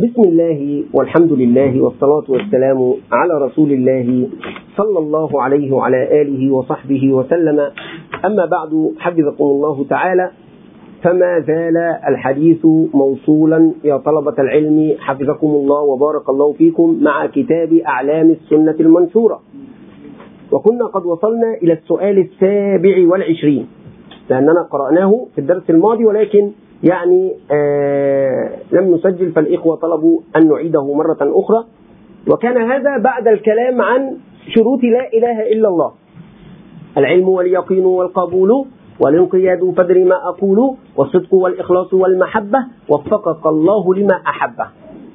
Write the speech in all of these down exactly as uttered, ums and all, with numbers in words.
بسم الله والحمد لله والصلاة والسلام على رسول الله صلى الله عليه وعلى آله وصحبه وسلم. أما بعد، حفظكم الله تعالى، فما زال الحديث موصولا يا طلبة العلم حفظكم الله وبارك الله فيكم مع كتاب أعلام السنة المنشورة، وكنا قد وصلنا إلى السؤال السابع والعشرين لأننا قرأناه في الدرس الماضي، ولكن يعني آه لم نسجل، فالإخوة طلبوا أن نعيده مرة أخرى. وكان هذا بعد الكلام عن شروط لا إله إلا الله: العلم واليقين والقبول والانقياد فدر ما أقول والصدق والإخلاص والمحبة وفقك الله لما أحبه.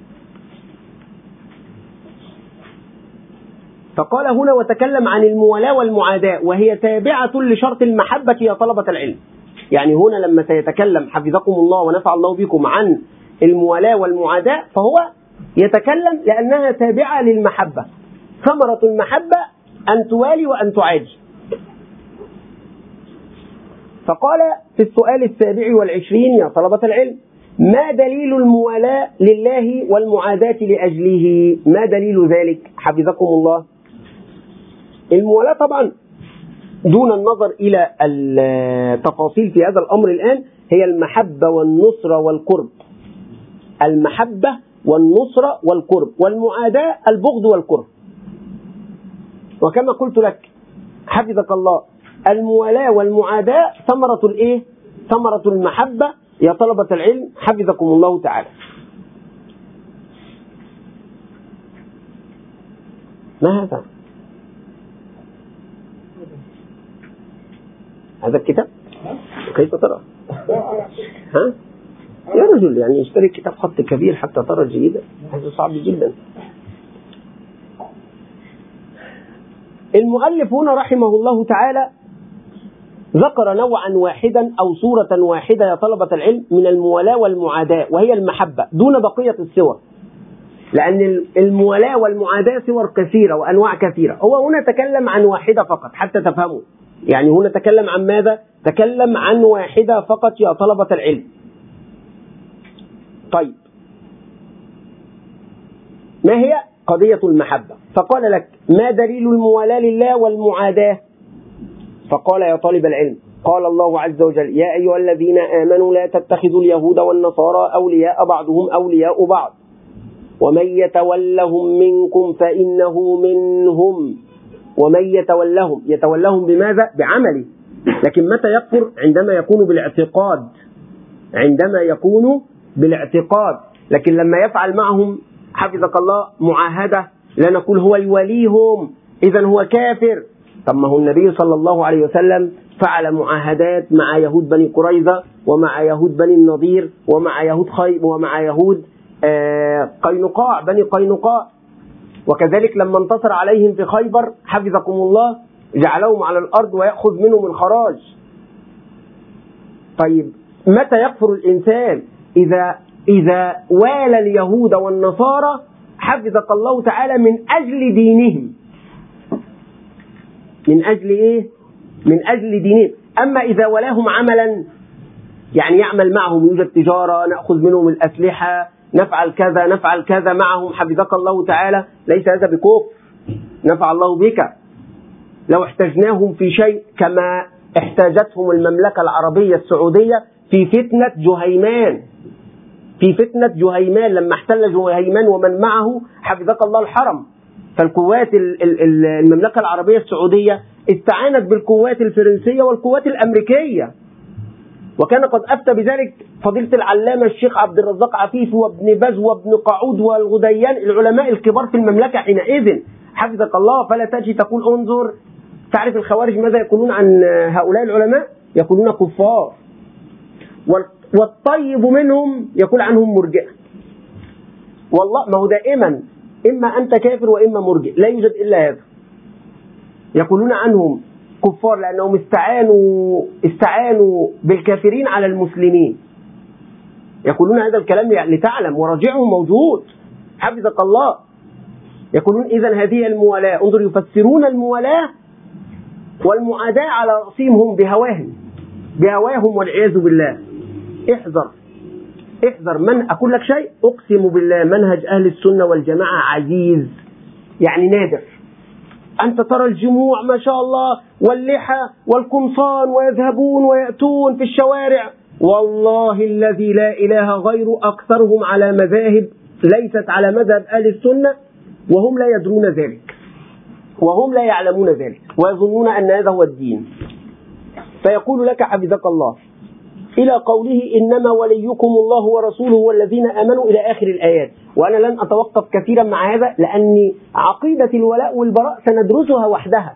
فقال هنا وتكلم عن الموالاة والمعاداة، وهي تابعة لشرط المحبة يا طلبة العلم. يعني هنا لما سيتكلم حفظكم الله ونفع الله بكم عن الموالاة والمعاداة، فهو يتكلم لأنها تابعة للمحبة. ثمرة المحبة أن توالي وأن تعادي. فقال في السؤال السابع والعشرين يا طلبة العلم: ما دليل الموالاة لله والمعاداة لأجله؟ ما دليل ذلك حفظكم الله؟ الموالاة طبعا دون النظر إلى التفاصيل في هذا الأمر الآن هي المحبة والنصرة والقرب. المحبة والنصرة والقرب، والمعاداة البغض والكره. وكما قلت لك حفظك الله، الموالاة والمعاداة ثمرة الإيه؟ ثمرة المحبة يا طلبة العلم حفظكم الله تعالى. ما هذا؟ هذا الكتاب؟ كيف ترى؟ ها؟ يا رجل، يعني اشتري كتاب خط كبير حتى ترى جيدا، هذا صعب جدا. المؤلف هنا رحمه الله تعالى ذكر نوعا واحدا أو صورة واحدة يا طلبة العلم من الموالاة والمعاداة، وهي المحبة دون بقية الصور، لأن الموالاة والمعاداة صور كثيرة وأنواع كثيرة. هو هنا تكلم عن واحدة فقط حتى تفهموا. يعني هنا تكلم عن ماذا؟ تكلم عن واحدة فقط يا طلبة العلم. طيب، ما هي قضية المحبة؟ فقال لك: ما دليل الموالاة لله والمعاداة؟ فقال يا طالب العلم: قال الله عز وجل: يا أيها الذين آمنوا لا تتخذوا اليهود والنصارى أولياء بعضهم أولياء بعض ومن يتولهم منكم فإنه منهم. ومن يتولهم، يتولهم بماذا؟ بعمله. لكن متى يكفر؟ عندما يكون بالاعتقاد، عندما يكون بالاعتقاد. لكن لما يفعل معهم حفظك الله معاهدة لا نقول هو يوليهم إذن هو كافر. طب ما هو النبي صلى الله عليه وسلم فعل معاهدات مع يهود بني قريظة ومع يهود بني النضير ومع يهود خيب ومع يهود آه قينقاع بني قينقاع. وكذلك لما انتصر عليهم في خيبر حفظكم الله جعلهم على الأرض ويأخذ منهم الخراج. طيب، متى يكفر الإنسان؟ إذا إذا والى اليهود والنصارى حفظك الله تعالى من أجل دينهم. من أجل إيه؟ من أجل دينهم. أما إذا ولاهم عملا، يعني يعمل معهم، يوجد تجارة، نأخذ منهم الأسلحة، نفعل كذا نفعل كذا معهم حفظك الله تعالى، ليس هذا بكفر. نفع الله بك. لو احتجناهم في شيء كما احتاجتهم المملكة العربية السعودية في فتنة جهيمان، في فتنة جهيمان لما احتل جهيمان ومن معه حفظك الله الحرم، فالقوات المملكة العربية السعودية استعانت بالقوات الفرنسية والقوات الأمريكية. وكان قد أفتى بذلك فضيلة العلامة الشيخ عبد الرزاق عفيف وابن باز وابن قعود والغديان، العلماء الكبار في المملكة حينئذ حفظك الله. فلا تجي تقول انظر، تعرف الخوارج ماذا يقولون عن هؤلاء العلماء؟ يقولون كفار، والطيب منهم يقول عنهم مرجئة. والله ما هو دائما إما أنت كافر وإما مرجئ، لا يوجد إلا هذا. يقولون عنهم كفار لأنهم استعانوا استعانوا بالكافرين على المسلمين. يقولون هذا الكلام لتعلم، وراجعهم موجود حفظك الله. يقولون إذن هذه الموالاة، انظر يفسرون الموالاة والمعاداة على رأسهم هم بهواهم بهواهم والعياذ بالله. احذر احذر من أقول لك شيء أقسم بالله منهج أهل السنة والجماعة عزيز، يعني نادر. أنت ترى الجموع ما شاء الله واللحى والقمصان ويذهبون ويأتون في الشوارع، والله الذي لا إله غيره أكثرهم على مذاهب ليست على مذهب أهل السنة وهم لا يدرون ذلك وهم لا يعلمون ذلك ويظنون أن هذا هو الدين. فيقول لك حفظك الله إلى قوله إنما وليكم الله ورسوله والذين آمنوا إلى آخر الآيات. وأنا لن أتوقف كثيرا مع هذا لأن عقيدة الولاء والبراء سندرسها وحدها،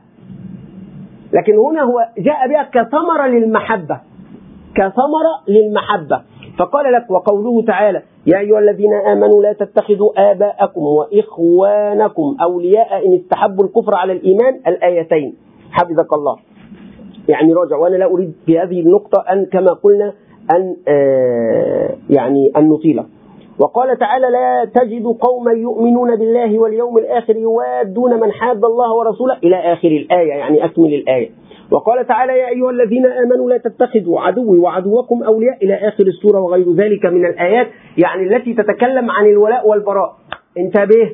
لكن هنا هو جاء بها كثمرة للمحبة كثمرة للمحبة. فقال لك وقوله تعالى يا أيها الذين آمنوا لا تتخذوا آباءكم وإخوانكم أولياء إن استحبوا الكفر على الإيمان، الآيتين حفظك الله. يعني راجع، وأنا لا أريد في هذه النقطة أن كما قلنا أن آه يعني أن نطيله. وقال تعالى لا تجد قوما يؤمنون بالله واليوم الآخر يوادون من حاد الله ورسوله إلى آخر الآية، يعني أكمل الآية. وقال تعالى يا أيها الذين آمنوا لا تتخذوا عدوي وعدوكم أولياء إلى آخر السورة وغير ذلك من الآيات، يعني التي تتكلم عن الولاء والبراء. انتبه،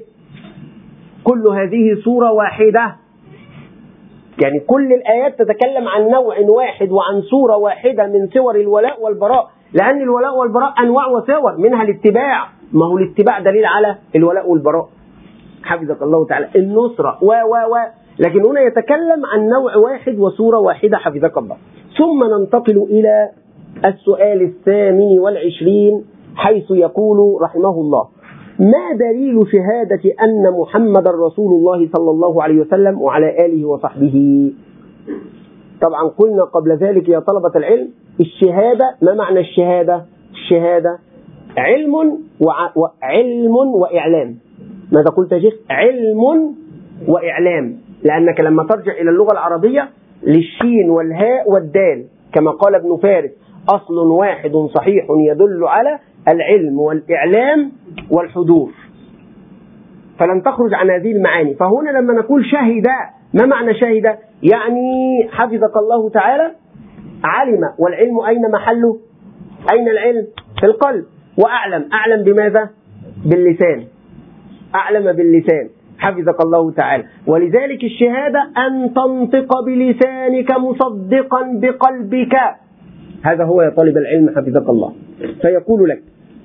كل هذه سورة واحدة، يعني كل الآيات تتكلم عن نوع واحد وعن سورة واحدة من سور الولاء والبراء، لأن الولاء والبراء أنواع وسور، منها الاتباع، ما هو الاتباع دليل على الولاء والبراء حفظك الله تعالى، النصرة و و و لكن هنا يتكلم عن نوع واحد وسورة واحدة حفظك الله. ثم ننتقل إلى السؤال الثامن والعشرين حيث يقول رحمه الله ما دليل شهادة أن محمد رسول الله صلى الله عليه وسلم وعلى آله وصحبه؟ طبعا قلنا قبل ذلك يا طلبة العلم الشهادة، ما معنى الشهادة؟ الشهادة علم وعلم وإعلام. ماذا قلت يا شيخ؟ علم وإعلام، لأنك لما ترجع إلى اللغة العربية للشين والهاء والدال كما قال ابن فارس أصل واحد صحيح يدل على العلم والإعلام والحضور، فلن تخرج عن هذه المعاني. فهنا لما نقول شهد، ما معنى شهد؟ يعني حفظك الله تعالى علم، والعلم أين محله؟ أين العلم؟ في القلب. وأعلم، أعلم بماذا؟ باللسان، أعلم باللسان حفظك الله تعالى. ولذلك الشهادة أن تنطق بلسانك مصدقا بقلبك، هذا هو يا طالب العلم حفظك الله. فيقول لك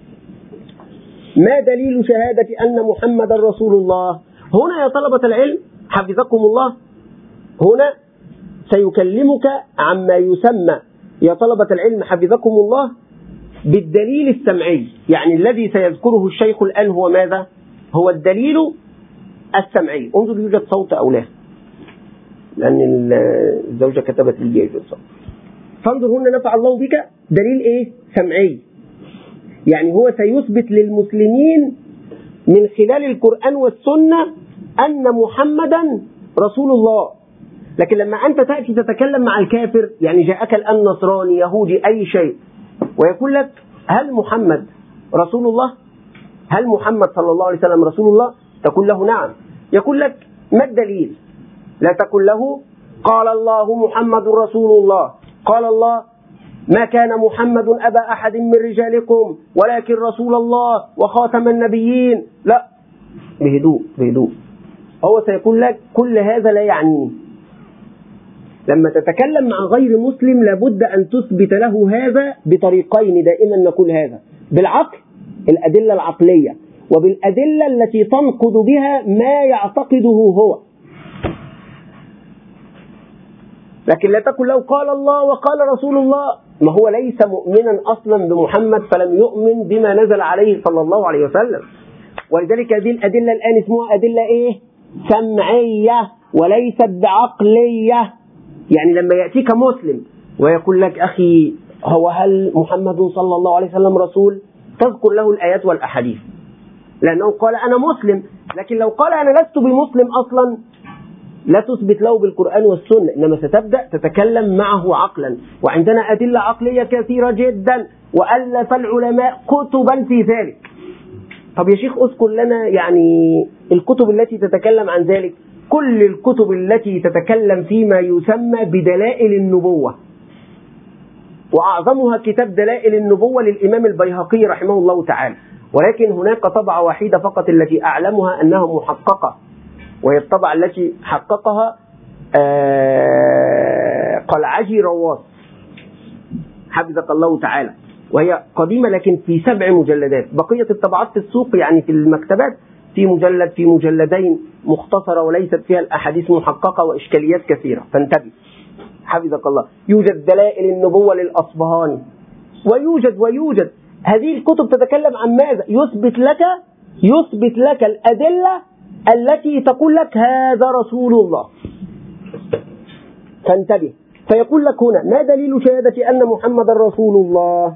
ما دليل شهادة أن محمد رسول الله؟ هنا يا طلبة العلم حفظكم الله هنا سيكلمك عما يسمى يا طلبة العلم حفظكم الله بالدليل السمعي، يعني الذي سيذكره الشيخ الآن هو ماذا؟ هو الدليل السمعي. انظر يوجد صوت أو لا، لأن الزوجة كتبت لي يوجد صوت. فانظر هنا نفع الله بك دليل إيه؟ سمعي، يعني هو سيثبت للمسلمين من خلال القرآن والسنة أن محمدا رسول الله. لكن لما أنت تأتي تتكلم مع الكافر، يعني جاءك الآن نصراني يهودي أي شيء ويقول لك هل محمد رسول الله؟ هل محمد صلى الله عليه وسلم رسول الله؟ تقول له نعم. يقول لك ما الدليل؟ لا تقول له قال الله محمد رسول الله، قال الله ما كان محمد أبا أحد من رجالكم ولكن رسول الله وخاتم النبيين. لا، بهدوء بهدوء. هو سيقول لك كل هذا لا يعنيه. لما تتكلم مع غير مسلم لابد أن تثبت له هذا بطريقين، دائما نقول هذا بالعقل، الأدلة العقلية، وبالأدلة التي تنقض بها ما يعتقده هو. لكن لا تقل له قال الله وقال رسول الله، ما هو ليس مؤمنا أصلا بمحمد فلم يؤمن بما نزل عليه صلى الله عليه وسلم. ولذلك هذه الأدلة الآن اسمها أدلة إيه؟ سمعية وليست بعقلية. يعني لما يأتيك مسلم ويقول لك أخي هو هل محمد صلى الله عليه وسلم رسول؟ تذكر له الآيات والأحاديث، لأنه قال أنا مسلم. لكن لو قال أنا لست بمسلم أصلا لا تثبت له بالقرآن والسنة، إنما ستبدأ تتكلم معه عقلا. وعندنا أدلة عقلية كثيرة جدا وألف العلماء كتبا في ذلك. طب يا شيخ أذكر لنا يعني الكتب التي تتكلم عن ذلك. كل الكتب التي تتكلم فيما يسمى بدلائل النبوة، وأعظمها كتاب دلائل النبوة للإمام البيهقي رحمه الله تعالى، ولكن هناك طبعة واحدة فقط التي أعلمها أنها محققة، وهي الطبعة التي حققها قلعجي رواس حفظك الله تعالى، وهي قديمة لكن في سبع مجلدات. بقية الطبعات في السوق يعني في المكتبات في مجلد في مجلدين مختصرة وليست فيها الأحاديث محققة وإشكاليات كثيرة، فانتبه حفظك الله. يوجد دلائل النبوة للأصبهاني، ويوجد ويوجد هذه الكتب تتكلم عن ماذا؟ يثبت لك يثبت لك الأدلة التي تقول لك هذا رسول الله، فانتبه. فيقول لك هنا: ما دليل شهادة أن محمد رسول الله؟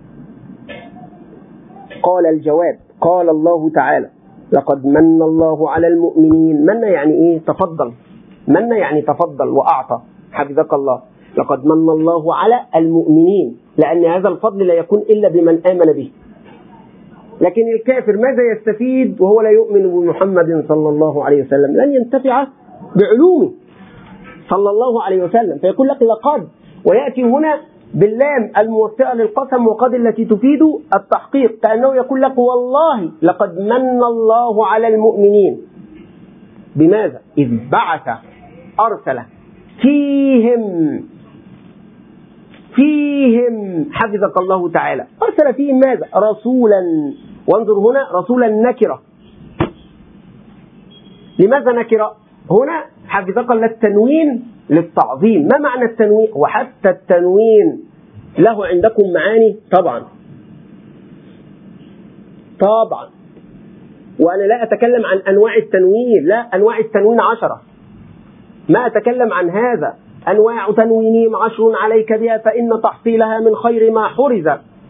قال الجواب: قال الله تعالى: لقد من الله على المؤمنين. من يعني إيه؟ تفضل. من يعني تفضل وأعطى حفظك الله. لقد من الله على المؤمنين، لأن هذا الفضل لا يكون إلا بمن آمن به. لكن الكافر ماذا يستفيد وهو لا يؤمن بمحمد صلى الله عليه وسلم؟ لن ينتفع بعلومه صلى الله عليه وسلم. فيقول لك لقد، ويأتي هنا باللام الموسعة للقسم، وقد التي تفيد التحقيق، كأنه يقول لك والله لقد من الله على المؤمنين. بماذا؟ إذ بعث أرسل فيهم فيهم حفظك الله تعالى، أرسل فيهم ماذا؟ رسولا. وانظر هنا رسولا نكرة. لماذا نكرة؟ هنا حفظك الله التنوين للتعظيم. ما معنى التنوين؟ وحتى التنوين له عندكم معاني طبعا طبعا وأنا لا أتكلم عن أنواع التنوين، لا، أنواع التنوين عشرة، ما أتكلم عن هذا. أنواع تنوينهم عشر عليك بها فإن تحصيلها من خير ما حرز.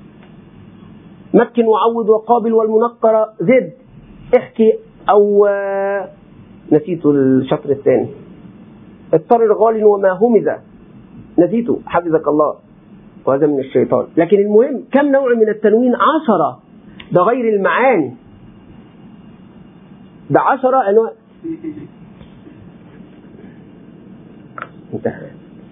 مكن وعود وقابل والمنقر زد. احكي أو نسيت الشطر الثاني. اضطرر غال وما همز، نسيته حفظك الله، وهذا من الشيطان. لكن المهم كم نوع من التنوين؟ عشرة، ده غير المعاني، ده عشرة أنواع. انتهى.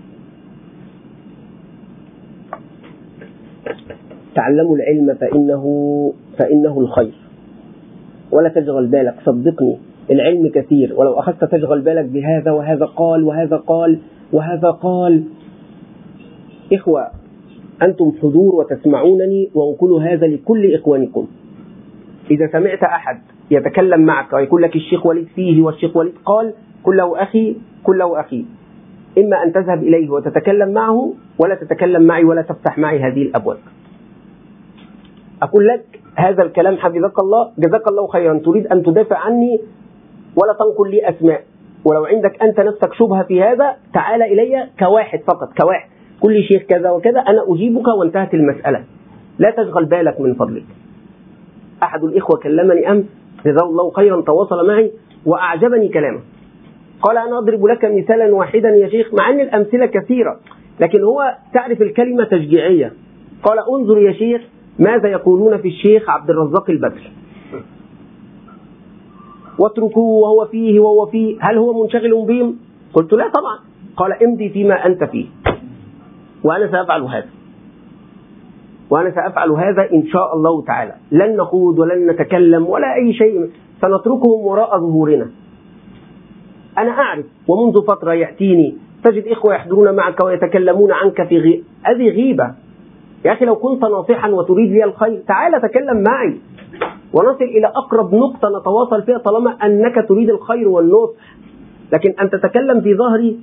تعلموا العلم فإنه فإنه الخير ولا تشغل بالك. صدقني العلم كثير، ولو أخذت تشغل بالك بهذا وهذا قال وهذا قال وهذا قال. إخوة أنتم حضور وتسمعونني، وأقول هذا لكل إخوانكم. إذا سمعت أحد يتكلم معك ويقول لك الشيخ وليد فيه والشيخ وليد قال، قل له أخي قل له أخي، إما أن تذهب إليه وتتكلم معه ولا تتكلم معي ولا تفتح معي هذه الأبواب. أقول لك هذا الكلام حفظك الله، جزاك الله خيرا، تريد أن تدافع عني ولا تنقل لي أسماء، ولو عندك أنت نفسك شبهة في هذا تعال إلي كواحد فقط، كواحد كل شيخ كذا وكذا، أنا أجيبك وانتهت المسألة. لا تشغل بالك من فضلك. أحد الإخوة كلمني أمس جزاه الله خيرا، تواصل معي وأعجبني كلامه. قال أنا أضرب لك مثالا واحدا يا شيخ، مع أن الأمثلة كثيرة لكن هو تعرف الكلمة تشجيعية. قال انظر يا شيخ ماذا يقولون في الشيخ عبد الرزاق البدر، واتركوه وهو فيه وهو فيه، هل هو منشغل بهم؟ قلت لا طبعا. قال امضي فيما أنت فيه وأنا سأفعل هذا، وأنا سأفعل هذا إن شاء الله تعالى. لن نخوض ولن نتكلم ولا أي شيء، سنتركهم وراء ظهورنا. أنا أعرف، ومنذ فترة يأتيني تجد إخوة يحضرون معك ويتكلمون عنك في غي... هذه غيبة يا أخي. لو كنت ناصحا وتريد لي الخير تعال تكلم معي ونصل إلى أقرب نقطة نتواصل فيها طالما أنك تريد الخير والنصح. لكن أن تتكلم في ظهري،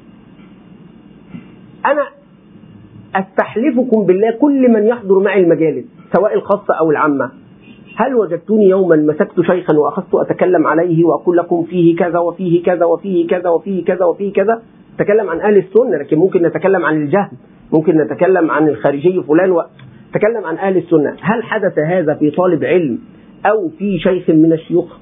أنا أستحلفكم بالله كل من يحضر معي المجالس سواء الخاصة أو العامة، هل وجدتني يوما مسكت شيخا وأخذت أتكلم عليه وأقول لكم فيه كذا وفيه كذا وفيه كذا وفيه كذا وفيه كذا؟ نتكلم عن أهل السنة، لكن ممكن نتكلم عن الجهل، ممكن نتكلم عن الخارجي فلان، ونتكلم عن أهل السنة. هل حدث هذا في طالب علم أو في شيخ من الشيوخ؟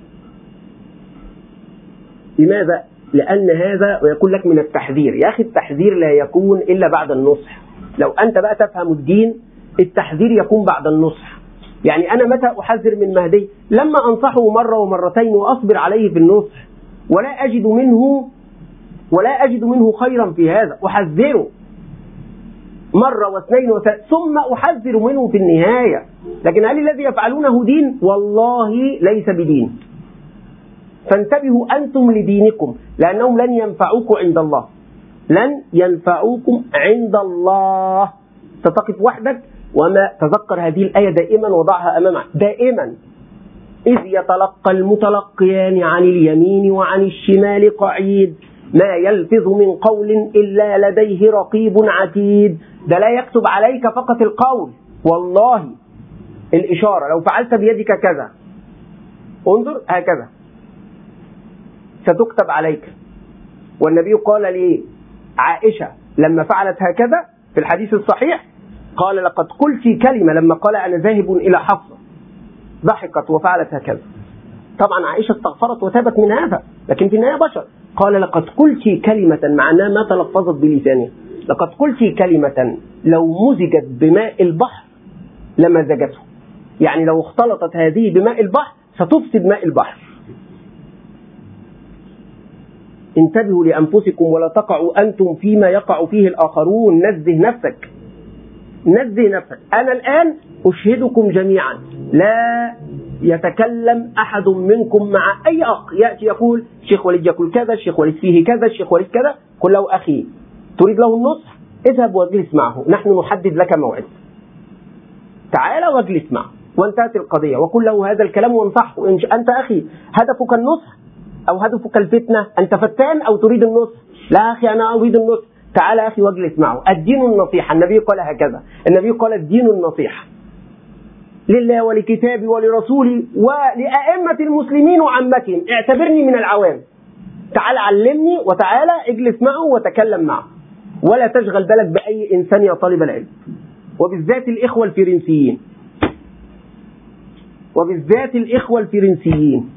لماذا؟ لأن هذا ويقول لك من التحذير. يا أخي التحذير لا يكون إلا بعد النصح. لو أنت بقى تفهم الدين التحذير يكون بعد النصح. يعني أنا متى أحذر من مهدي؟ لما أنصحه مرة ومرتين وأصبر عليه في النصح ولا أجد منه ولا أجد منه خيرا في هذا، أحذره مرة واثنين وثلاث ثم أحذر منه في النهاية. لكن هل الذي يفعلونه دين؟ والله ليس بدين. فانتبهوا أنتم لدينكم، لأنهم لن ينفعوكم عند الله، لن ينفعوكم عند الله. تقف وحدك وما تذكر هذه الآية دائما، وضعها أمامك دائما. إذ يتلقى المتلقيان عن اليمين وعن الشمال قعيد ما يلفظ من قول إلا لديه رقيب عتيد. ده لا يكتب عليك فقط القول، والله الإشارة لو فعلت بيدك كذا، انظر هكذا، ستكتب عليك. والنبي قال لي عائشة لما فعلت هكذا في الحديث الصحيح، قال لقد قلت كلمة لما قال أنا ذاهب إلى حفصة، ضحكت وفعلت هكذا. طبعا عائشة استغفرت وتابت من هذا، لكن في النهاية بشر. قال لقد قلت كلمة، معناه ما تلفظت بلسانها، لقد قلت كلمة لو مزجت بماء البحر لمزجته، يعني لو اختلطت هذه بماء البحر ستفسد ماء البحر. انتبهوا لأنفسكم ولا تقعوا أنتم فيما يقع فيه الآخرون. نزه نفسك، نزه نفسك. أنا الآن أشهدكم جميعا لا يتكلم أحد منكم مع أي أخ يأتي يقول الشيخ وليد يقول كذا، الشيخ وليد فيه كذا، الشيخ وليد كذا. قل له أخي تريد له النصح، اذهب واجلس معه، نحن نحدد لك موعد، تعال واجلس معه، وانتهت القضية. وقل له هذا الكلام وانصحه. أنت أخي هدفك النصح أو هدفك الفتنة؟ أنت فتان أو تريد النصح؟ لا أخي أنا أريد النصح، تعال أخي واجلس معه. الدين النصيحة، النبي قال هكذا، النبي قال الدين النصيحة لله ولكتابه ولرسوله ولأئمة المسلمين وعامتهم. اعتبرني من العوام، تعال علمني وتعالى اجلس معه وتكلم معه، ولا تشغل بالك بأي إنسان يا طالب العلم، وبالذات الإخوة الفرنسيين، وبالذات الإخوة الفرنسيين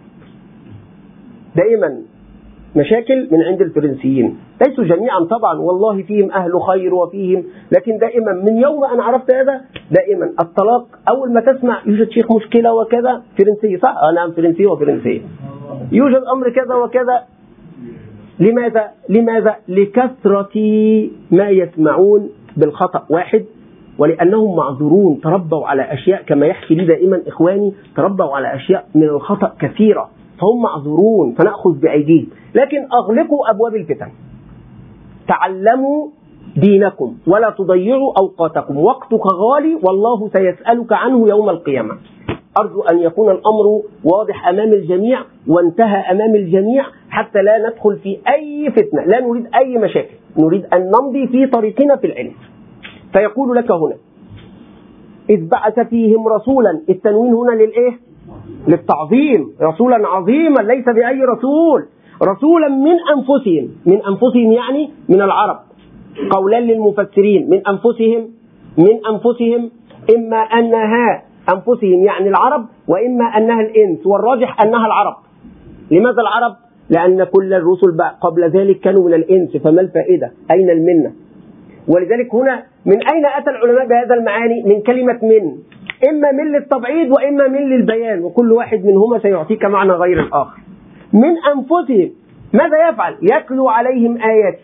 دائما مشاكل من عند الفرنسيين. ليسوا جميعا طبعا، والله فيهم أهل خير وفيهم، لكن دائما من يوم أن عرفت هذا دائما الطلاق. أول ما تسمع يوجد شيخ مشكلة وكذا، فرنسي صح؟ أنا فرنسي وفرنسي، يوجد أمر كذا وكذا. لماذا؟ لماذا؟ لكثرة ما يسمعون بالخطأ واحد، ولأنهم معذورون، تربوا على أشياء كما يحكي لي دائما إخواني، تربوا على أشياء من الخطأ كثيرة، فهم معذورون، فنأخذ بأيديهم. لكن أغلقوا أبواب الفتن، تعلموا دينكم ولا تضيعوا أوقاتكم، وقتك غالي والله سيسألك عنه يوم القيامة. أرجو أن يكون الأمر واضح أمام الجميع وانتهى أمام الجميع، حتى لا ندخل في أي فتنة. لا نريد أي مشاكل، نريد أن نمضي في طريقنا في العلم. فيقول لك هنا إذ بعث فيهم رسولا، التنوين هنا للإيه؟ للتعظيم، رسولا عظيما ليس بأي رسول، رسولا من أنفسهم. من أنفسهم يعني من العرب، قولان للمفسرين، من أنفسهم، من أنفسهم إما أنها أنفسهم يعني العرب، وإما أنها الإنس، والراجح أنها العرب. لماذا العرب؟ لأن كل الرسل قبل ذلك كانوا من الإنس، فما الفائدة؟ أين المنة؟ ولذلك هنا من أين أتى العلماء بهذا المعاني؟ من كلمة من، إما من للتبعيض وإما من للبيان، وكل واحد منهما سيعطيك معنى غير الآخر. من أنفسهم ماذا يفعل؟ يتلو عليهم آيات.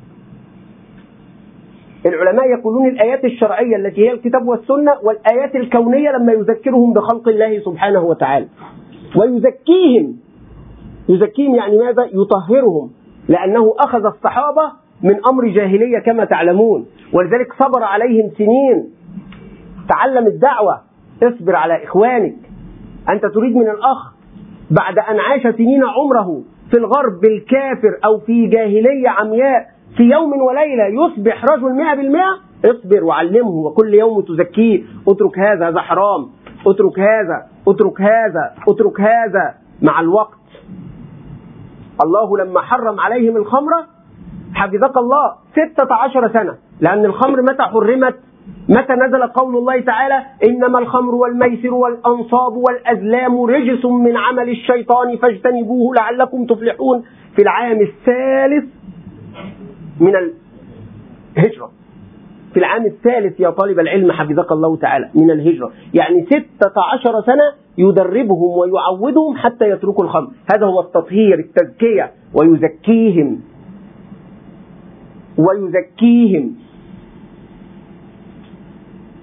العلماء يقولون الآيات الشرعية التي هي الكتاب والسنة، والآيات الكونية لما يذكرهم بخلق الله سبحانه وتعالى، ويزكيهم. يزكيهم يعني ماذا؟ يطهرهم، لأنه أخذ الصحابة من أمر جاهلية كما تعلمون، ولذلك صبر عليهم سنين. تعلم الدعوة، اصبر على إخوانك. أنت تريد من الأخ بعد أن عاش سنين عمره في الغرب الكافر أو في جاهلية عمياء في يوم وليلة يصبح رجل مئة بالمئة؟ اصبر وعلمه، وكل يوم تزكيه. اترك هذا، هذا حرام، اترك هذا، اترك هذا، اترك هذا. مع الوقت الله لما حرم عليهم الخمر حفظك الله ستة عشر سنة، لأن الخمر متى حرمت؟ متى نزل قول الله تعالى إنما الخمر والميسر والأنصاب والأزلام رجس من عمل الشيطان فاجتنبوه لعلكم تفلحون؟ في العام الثالث من الهجرة، في العام الثالث يا طالب العلم حفظك الله تعالى من الهجرة، يعني ستة عشر سنة يدربهم ويعودهم حتى يتركوا الخمر. هذا هو التطهير، التزكية. ويزكيهم ويزكيهم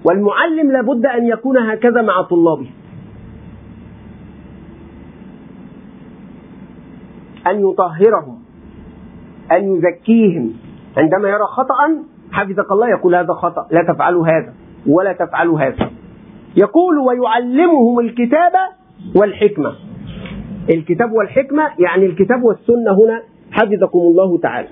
والمعلم لابد أن يكون هكذا مع طلابه، أن يطهرهم، أن يزكيهم. عندما يرى خطأ حفظك الله يقول هذا خطأ، لا تفعلوا هذا ولا تفعلوا هذا. يقول ويعلمهم الكتاب والحكمة. الكتاب والحكمة يعني الكتاب والسنة هنا حفظكم الله تعالى.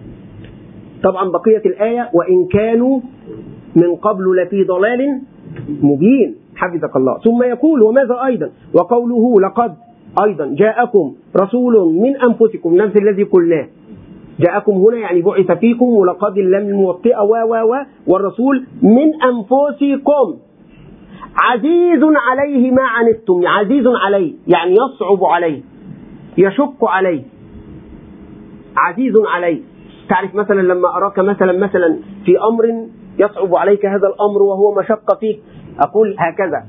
طبعا بقية الآية وإن كانوا من قبل لفي ضلال مبين حفظك الله. ثم يقول وماذا أيضا؟ وقوله لقد أيضا جاءكم رسول من أنفسكم، نفس الذي قلناه. جاءكم هنا يعني بعث فيكم، ولقد اللام الموطئة و و و والرسول من أنفسكم عزيز عليه ما عنتم. عزيز عليه يعني يصعب عليه، يشق عليه، عزيز عليه. تعرف مثلا لما أراك مثلا مثلا في أمر يصعب عليك هذا الأمر وهو مشقة فيك، أقول هكذا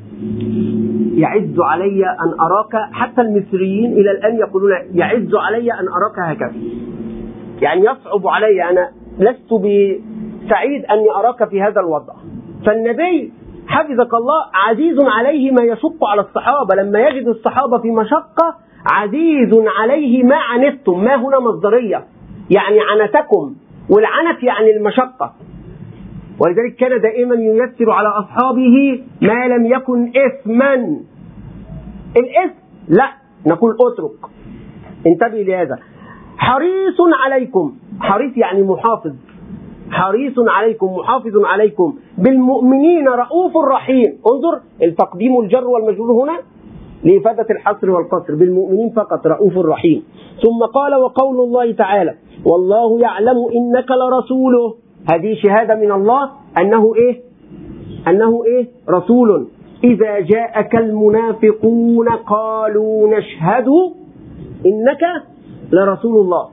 يعز علي أن أراك. حتى المصريين إلى الآن يقولون يعز علي أن أراك هكذا، يعني يصعب علي، أنا لست بسعيد أني أراك في هذا الوضع. فالنبي حفظك الله عزيز عليه ما يشق على الصحابة. لما يجد الصحابة في مشقة عزيز عليه ما عنتم. ما هنا مصدرية يعني عنتكم، والعنت يعني المشقة. ولذلك كان دائما ييسر على أصحابه ما لم يكن إثما. الإثم لا، نقول أترك. انتبه لهذا. حريص عليكم، حريص يعني محافظ، حريص عليكم محافظ عليكم بالمؤمنين رؤوف رحيم. انظر التقديم الجر والمجرور هنا لإفادة الحصر والقصر، بالمؤمنين فقط رؤوف رحيم. ثم قال وقول الله تعالى والله يعلم إنك لرسوله. هذه شهادة من الله أنه إيه؟ أنه إيه؟ رسول. إذا جاءك المنافقون قالوا نشهد إنك لرسول الله.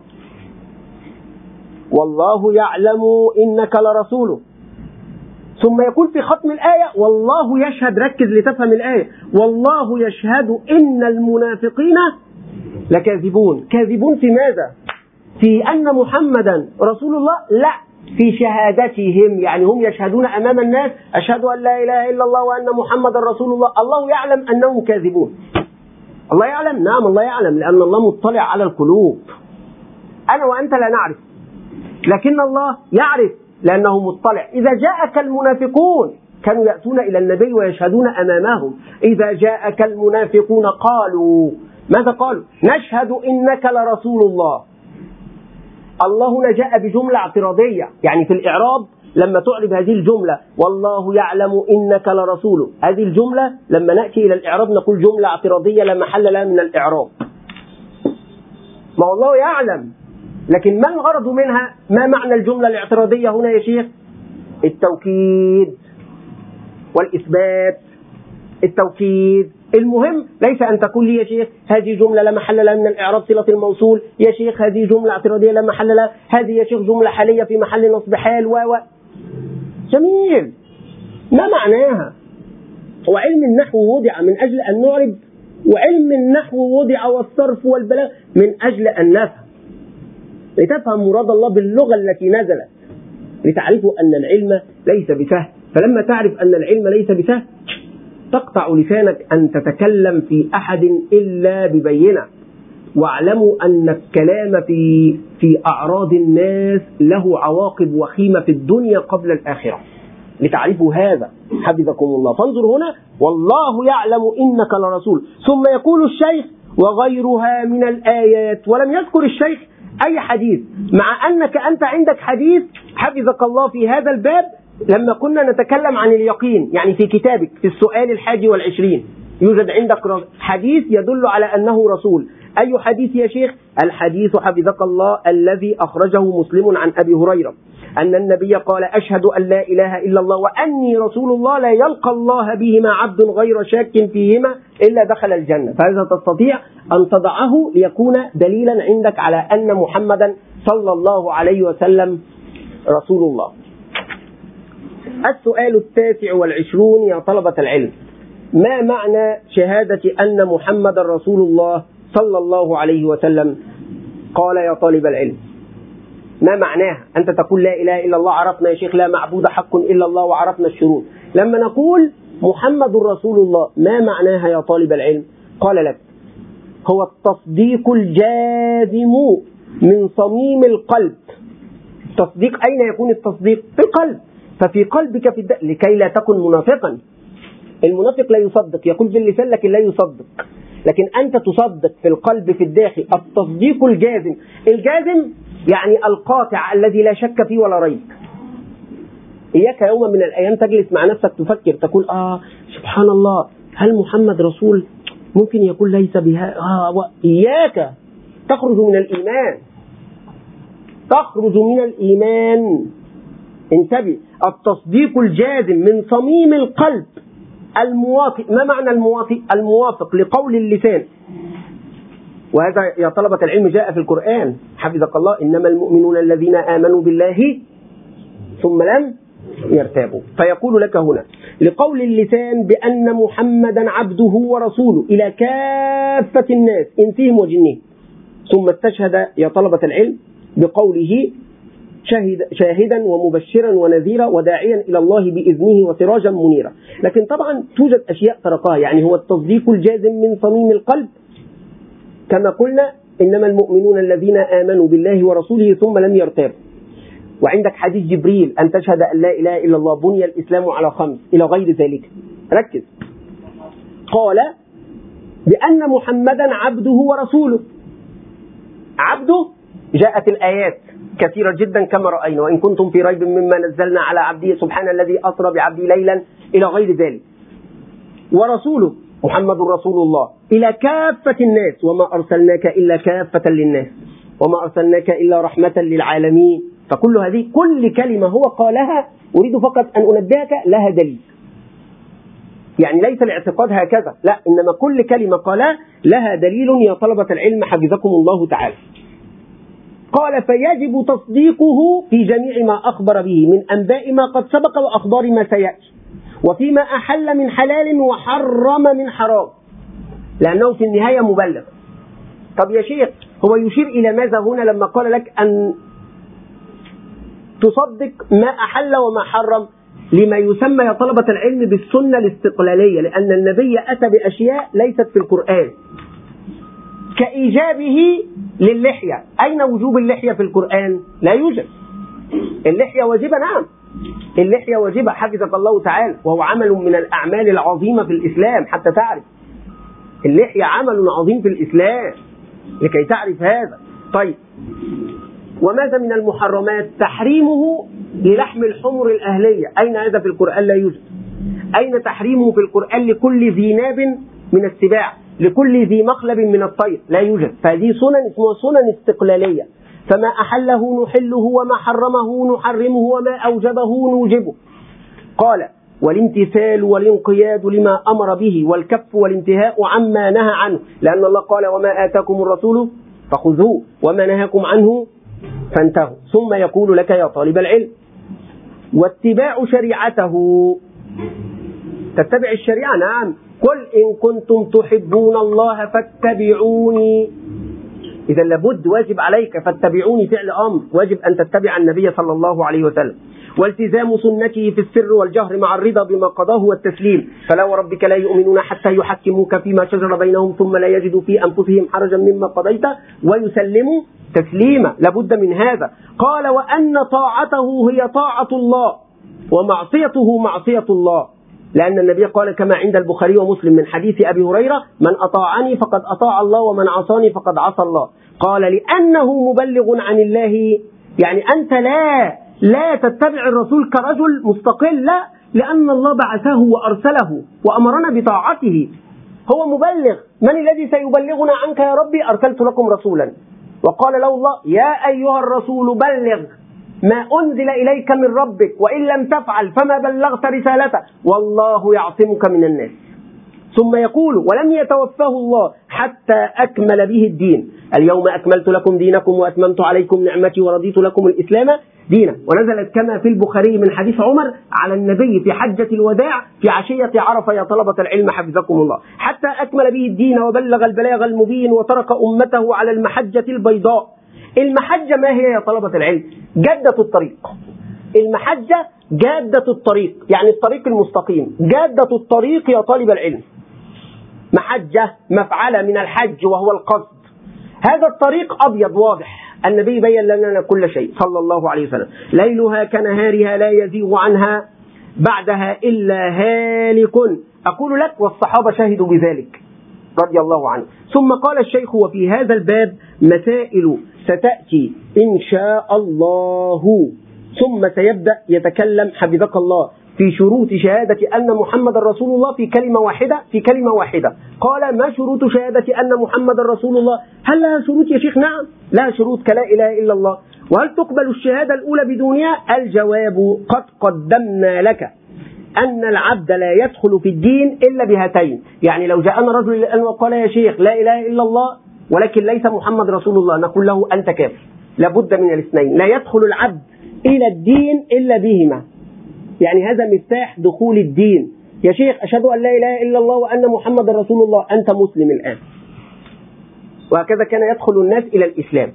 والله يعلم إنك لرسوله. ثم يقول في ختم الآية والله يشهد. ركز لتفهم الآية. والله يشهد إن المنافقين لكاذبون. كاذبون في ماذا؟ في أن محمدا رسول الله؟ لا، في شهادتهم. يعني هم يشهدون أمام الناس أشهد أن لا إله إلا الله وأن محمدا رسول الله. الله يعلم أنهم كاذبون. الله يعلم، نعم الله يعلم، لأن الله مطلع على القلوب. أنا وأنت لا نعرف، لكن الله يعرف لأنه مطلع. إذا جاءك المنافقون كانوا يأتون إلى النبي ويشهدون أمامهم. إذا جاءك المنافقون قالوا ماذا قالوا؟ نشهد إنك لرسول الله. الله هنا جاء بجملة اعتراضية، يعني في الإعراب لما تعرب هذه الجملة والله يعلم إنك لرسوله، هذه الجملة لما نأتي إلى الإعراب نقول جملة اعتراضية لا محل لها من الإعراب. ما الله يعلم، لكن ما الغرض منها؟ ما معنى الجملة الاعتراضية هنا يا شيخ؟ التوكيد والإثبات. التوكيد المهم ليس أن تقول لي يا شيخ هذه جملة لا محل لها من الإعراب صلة الموصول، يا شيخ هذه جملة اعتراضية لا محل لها، هذه يا شيخ جملة حالية في محل نصب حال و و جميل. ما معناها؟ وعلم النحو وضع من أجل أن نعرب، وعلم النحو وضع والصرف والبلاغ من أجل أن نفهم، لتفهم مراد الله باللغة التي نزلت، لتعرفوا أن العلم ليس بسهل. فلما تعرف أن العلم ليس بسهل تقطع لسانك أن تتكلم في أحد إلا ببينة. واعلموا أن الكلام في في أعراض الناس له عواقب وخيمة في الدنيا قبل الآخرة، لتعرفوا هذا حفظكم الله. فانظر هنا والله يعلم إنك لرسول. ثم يقول الشيخ وغيرها من الآيات، ولم يذكر الشيخ أي حديث، مع أنك أنت عندك حديث حفظك الله في هذا الباب. لما كنا نتكلم عن اليقين يعني في كتابك في السؤال الحادي والعشرين يوجد عندك حديث يدل على أنه رسول. أي حديث يا شيخ؟ الحديث حفظك الله الذي أخرجه مسلم عن أبي هريرة أن النبي قال أشهد أن لا إله إلا الله وأني رسول الله لا يلقى الله بهما عبد غير شاك فيهما إلا دخل الجنة. فهذا تستطيع أن تضعه ليكون دليلا عندك على أن محمدا صلى الله عليه وسلم رسول الله. السؤال التاسع والعشرون يا طلبة العلم: ما معنى شهادة أن محمد رسول الله صلى الله عليه وسلم؟ قال يا طالب العلم ما معناها؟ أنت تقول لا إله إلا الله، عرفنا يا شيخ لا معبود حق إلا الله وعرفنا الشروط. لما نقول محمد رسول الله ما معناها يا طالب العلم؟ قال لك هو التصديق الجازم من صميم القلب. التصديق أين يكون التصديق؟ في القلب. ففي قلبك في الد... لكي لا تكن منافقا. المنافق لا يصدق، يقول باللسان لكن لا يصدق، لكن أنت تصدق في القلب في الداخل. التصديق الجازم، الجازم يعني القاطع الذي لا شك فيه ولا ريب. إياك يوم من الأيام تجلس مع نفسك تفكر تقول آه سبحان الله هل محمد رسول؟ ممكن يقول ليس بها. آه و... إياك تخرج من الإيمان، تخرج من الإيمان. انتبه، التصديق الجازم من صميم القلب الموافق. ما معنى الموافق؟ الموافق لقول اللسان. وهذا يا طلبة العلم جاء في القرآن حفظك الله: إنما المؤمنون الذين آمنوا بالله ثم لم يرتابوا. فيقول لك هنا لقول اللسان بأن محمدا عبده ورسوله إلى كافة الناس إنسهم وجنهم، ثم استشهد يا طلبة العلم بقوله شاهد شاهدا ومبشرا ونذيرا وداعيا إلى الله بإذنه وسراجا منيرا. لكن طبعا توجد أشياء ترقاها، يعني هو التصديق الجازم من صميم القلب كما قلنا إنما المؤمنون الذين آمنوا بالله ورسوله ثم لم يرتابوا. وعندك حديث جبريل أن تشهد أن لا إله إلا الله بني الإسلام على خمس إلى غير ذلك. ركز، قال بأن محمدا عبده ورسوله. عبده جاءت الآيات كثيرة جدا كما رأينا: وإن كنتم في ريب مما نزلنا على عبده سبحان الذي أسرى بعبده ليلا إلى غير ذلك. ورسوله محمد رسول الله إلى كافة الناس: وما أرسلناك إلا كافة للناس وما أرسلناك إلا رحمة للعالمين. فكل هذه كل كلمة هو قالها أريد فقط أن أنبهك لها دليل، يعني ليس الاعتقاد هكذا، لا، إنما كل كلمة قالها لها دليل يا طلبة العلم حفظكم الله تعالى. قال فيجب تصديقه في جميع ما أخبر به من أنباء ما قد سبق وأخبار ما سيأتي، وفيما أحل من حلال وحرم من حرام، لأنه في النهاية مبلغ. طب يا شيخ هو يشير إلى ماذا هنا لما قال لك أن تصدق ما أحل وما حرم؟ لما يسمى يا طلبة العلم بالسنة الاستقلالية، لأن النبي أتى بأشياء ليست في القرآن كإيجابه للحية. أين وجوب اللحية في القرآن؟ لا يوجد. اللحية واجبة، نعم اللحية واجبة حفظك الله تعالى، وهو عمل من الأعمال العظيمة في الإسلام. حتى تعرف اللحية عمل عظيم في الإسلام لكي تعرف هذا. طيب وماذا من المحرمات؟ تحريمه للحم الحمر الأهلية. أين هذا في القرآن؟ لا يوجد. أين تحريمه في القرآن لكل ذي ناب من السباع، لكل ذي مخلب من الطير؟ لا يوجد. فهذه سنن اسمها سنن استقلالية. فما أحله نحله وما حرمه نحرمه وما أوجبه نوجبه. قال والامتثال والانقياد لما أمر به والكف والانتهاء عما نهى عنه، لأن الله قال وما آتاكم الرسول فخذوه وما نهاكم عنه فانتهوا. ثم يقول لك يا طالب العلم واتباع شريعته. تتبع الشريعة، نعم. قل إن كنتم تحبون الله فاتبعوني. إذا لابد واجب عليك فاتبعوني فعل أمر، واجب أن تتبع النبي صلى الله عليه وسلم. والتزام سنته في السر والجهر مع الرضا بما قضاه والتسليم. فلا وربك لا يؤمنون حتى يحكموك فيما شجر بينهم ثم لا يجدوا في أنفسهم حرجا مما قضيت ويسلموا تسليما. لابد من هذا. قال وأن طاعته هي طاعة الله ومعصيته معصية الله، لأن النبي قال كما عند البخاري ومسلم من حديث أبي هريرة من أطاعني فقد أطاع الله ومن عصاني فقد عصى الله. قال لأنه مبلغ عن الله، يعني أنت لا لا تتبع الرسول كرجل مستقل، لا، لأن الله بعثه وأرسله وأمرنا بطاعته. هو مبلغ. من الذي سيبلغنا عنك يا ربي؟ أرسلت لكم رسولا. وقال له الله يا أيها الرسول بلغ ما أنزل إليك من ربك وإن لم تفعل فما بلغت رسالته والله يعصمك من الناس. ثم يقول ولم يتوفاه الله حتى أكمل به الدين. اليوم أكملت لكم دينكم وأتممت عليكم نعمتي ورضيت لكم الإسلام دينا. ونزلت كما في البخاري من حديث عمر على النبي في حجة الوداع في عشية عرفة يا طلبة العلم حفظكم الله، حتى أكمل به الدين وبلغ البلاغ المبين وترك أمته على المحجة البيضاء. المحجة ما هي يا طلبة العلم؟ جدة الطريق. المحجة جادة الطريق، يعني الطريق المستقيم، جادة الطريق يا طالب العلم. محجة مفعلة من الحج وهو القصد. هذا الطريق أبيض واضح، النبي بين لنا كل شيء صلى الله عليه وسلم، ليلها كنهارها لا يزيغ عنها بعدها إلا هالك. أقول لك والصحابة شهدوا بذلك رضي الله عنه. ثم قال الشيخ: وفي هذا الباب مسائل ستأتي إن شاء الله. ثم سيبدأ يتكلم حفظك الله في شروط شهادة أن محمد رسول الله في كلمة واحدة في كلمة واحدة. قال: ما شروط شهادة أن محمد رسول الله؟ هل لها شروط يا شيخ؟ نعم لها شروط كلا إله إلا الله. وهل تقبل الشهادة الأولى بدونها؟ الجواب: قد قدمنا لك أن العبد لا يدخل في الدين إلا بهاتين. يعني لو جاءنا رجل الآن وقال: يا شيخ لا إله إلا الله ولكن ليس محمد رسول الله، نقول له: أنت كافر. لابد من الاثنين، لا يدخل العبد إلى الدين إلا بهما. يعني هذا مفتاح دخول الدين. يا شيخ أشهد أن لا إله إلا الله وأن محمد رسول الله، أنت مسلم الآن. وهكذا كان يدخل الناس إلى الإسلام.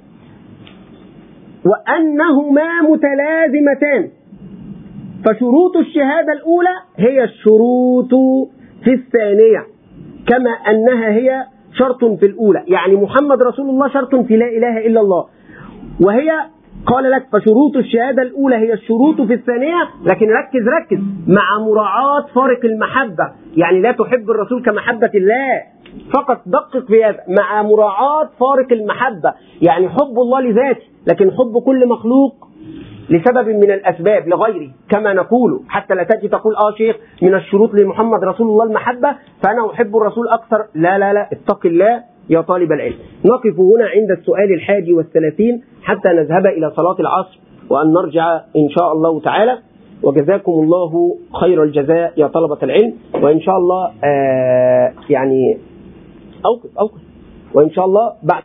وأنهما متلازمتان، فشروط الشهادة الأولى هي الشروط في الثانية كما أنها هي شرط في الأولى. يعني محمد رسول الله شرط في لا إله إلا الله، وهي قال لك فشروط الشهادة الأولى هي الشروط في الثانية. لكن ركز ركز مع مراعاة فارق المحبة، يعني لا تحب الرسول كمحبة الله فقط، دقق في هذا، مع مراعاة فارق المحبة، يعني حب الله لذاته لكن حب كل مخلوق لسبب من الأسباب لغيره كما نقول، حتى لا تأتي تقول آه شيخ من الشروط لمحمد رسول الله المحبة فأنا أحب الرسول أكثر. لا لا لا، اتق الله يا طالب العلم. نقف هنا عند السؤال الحادي والثلاثين حتى نذهب إلى صلاة العصر وأن نرجع إن شاء الله تعالى. وجزاكم الله خير الجزاء يا طلبة العلم. وإن شاء الله آه يعني أوقف أوقف وإن شاء الله بعد.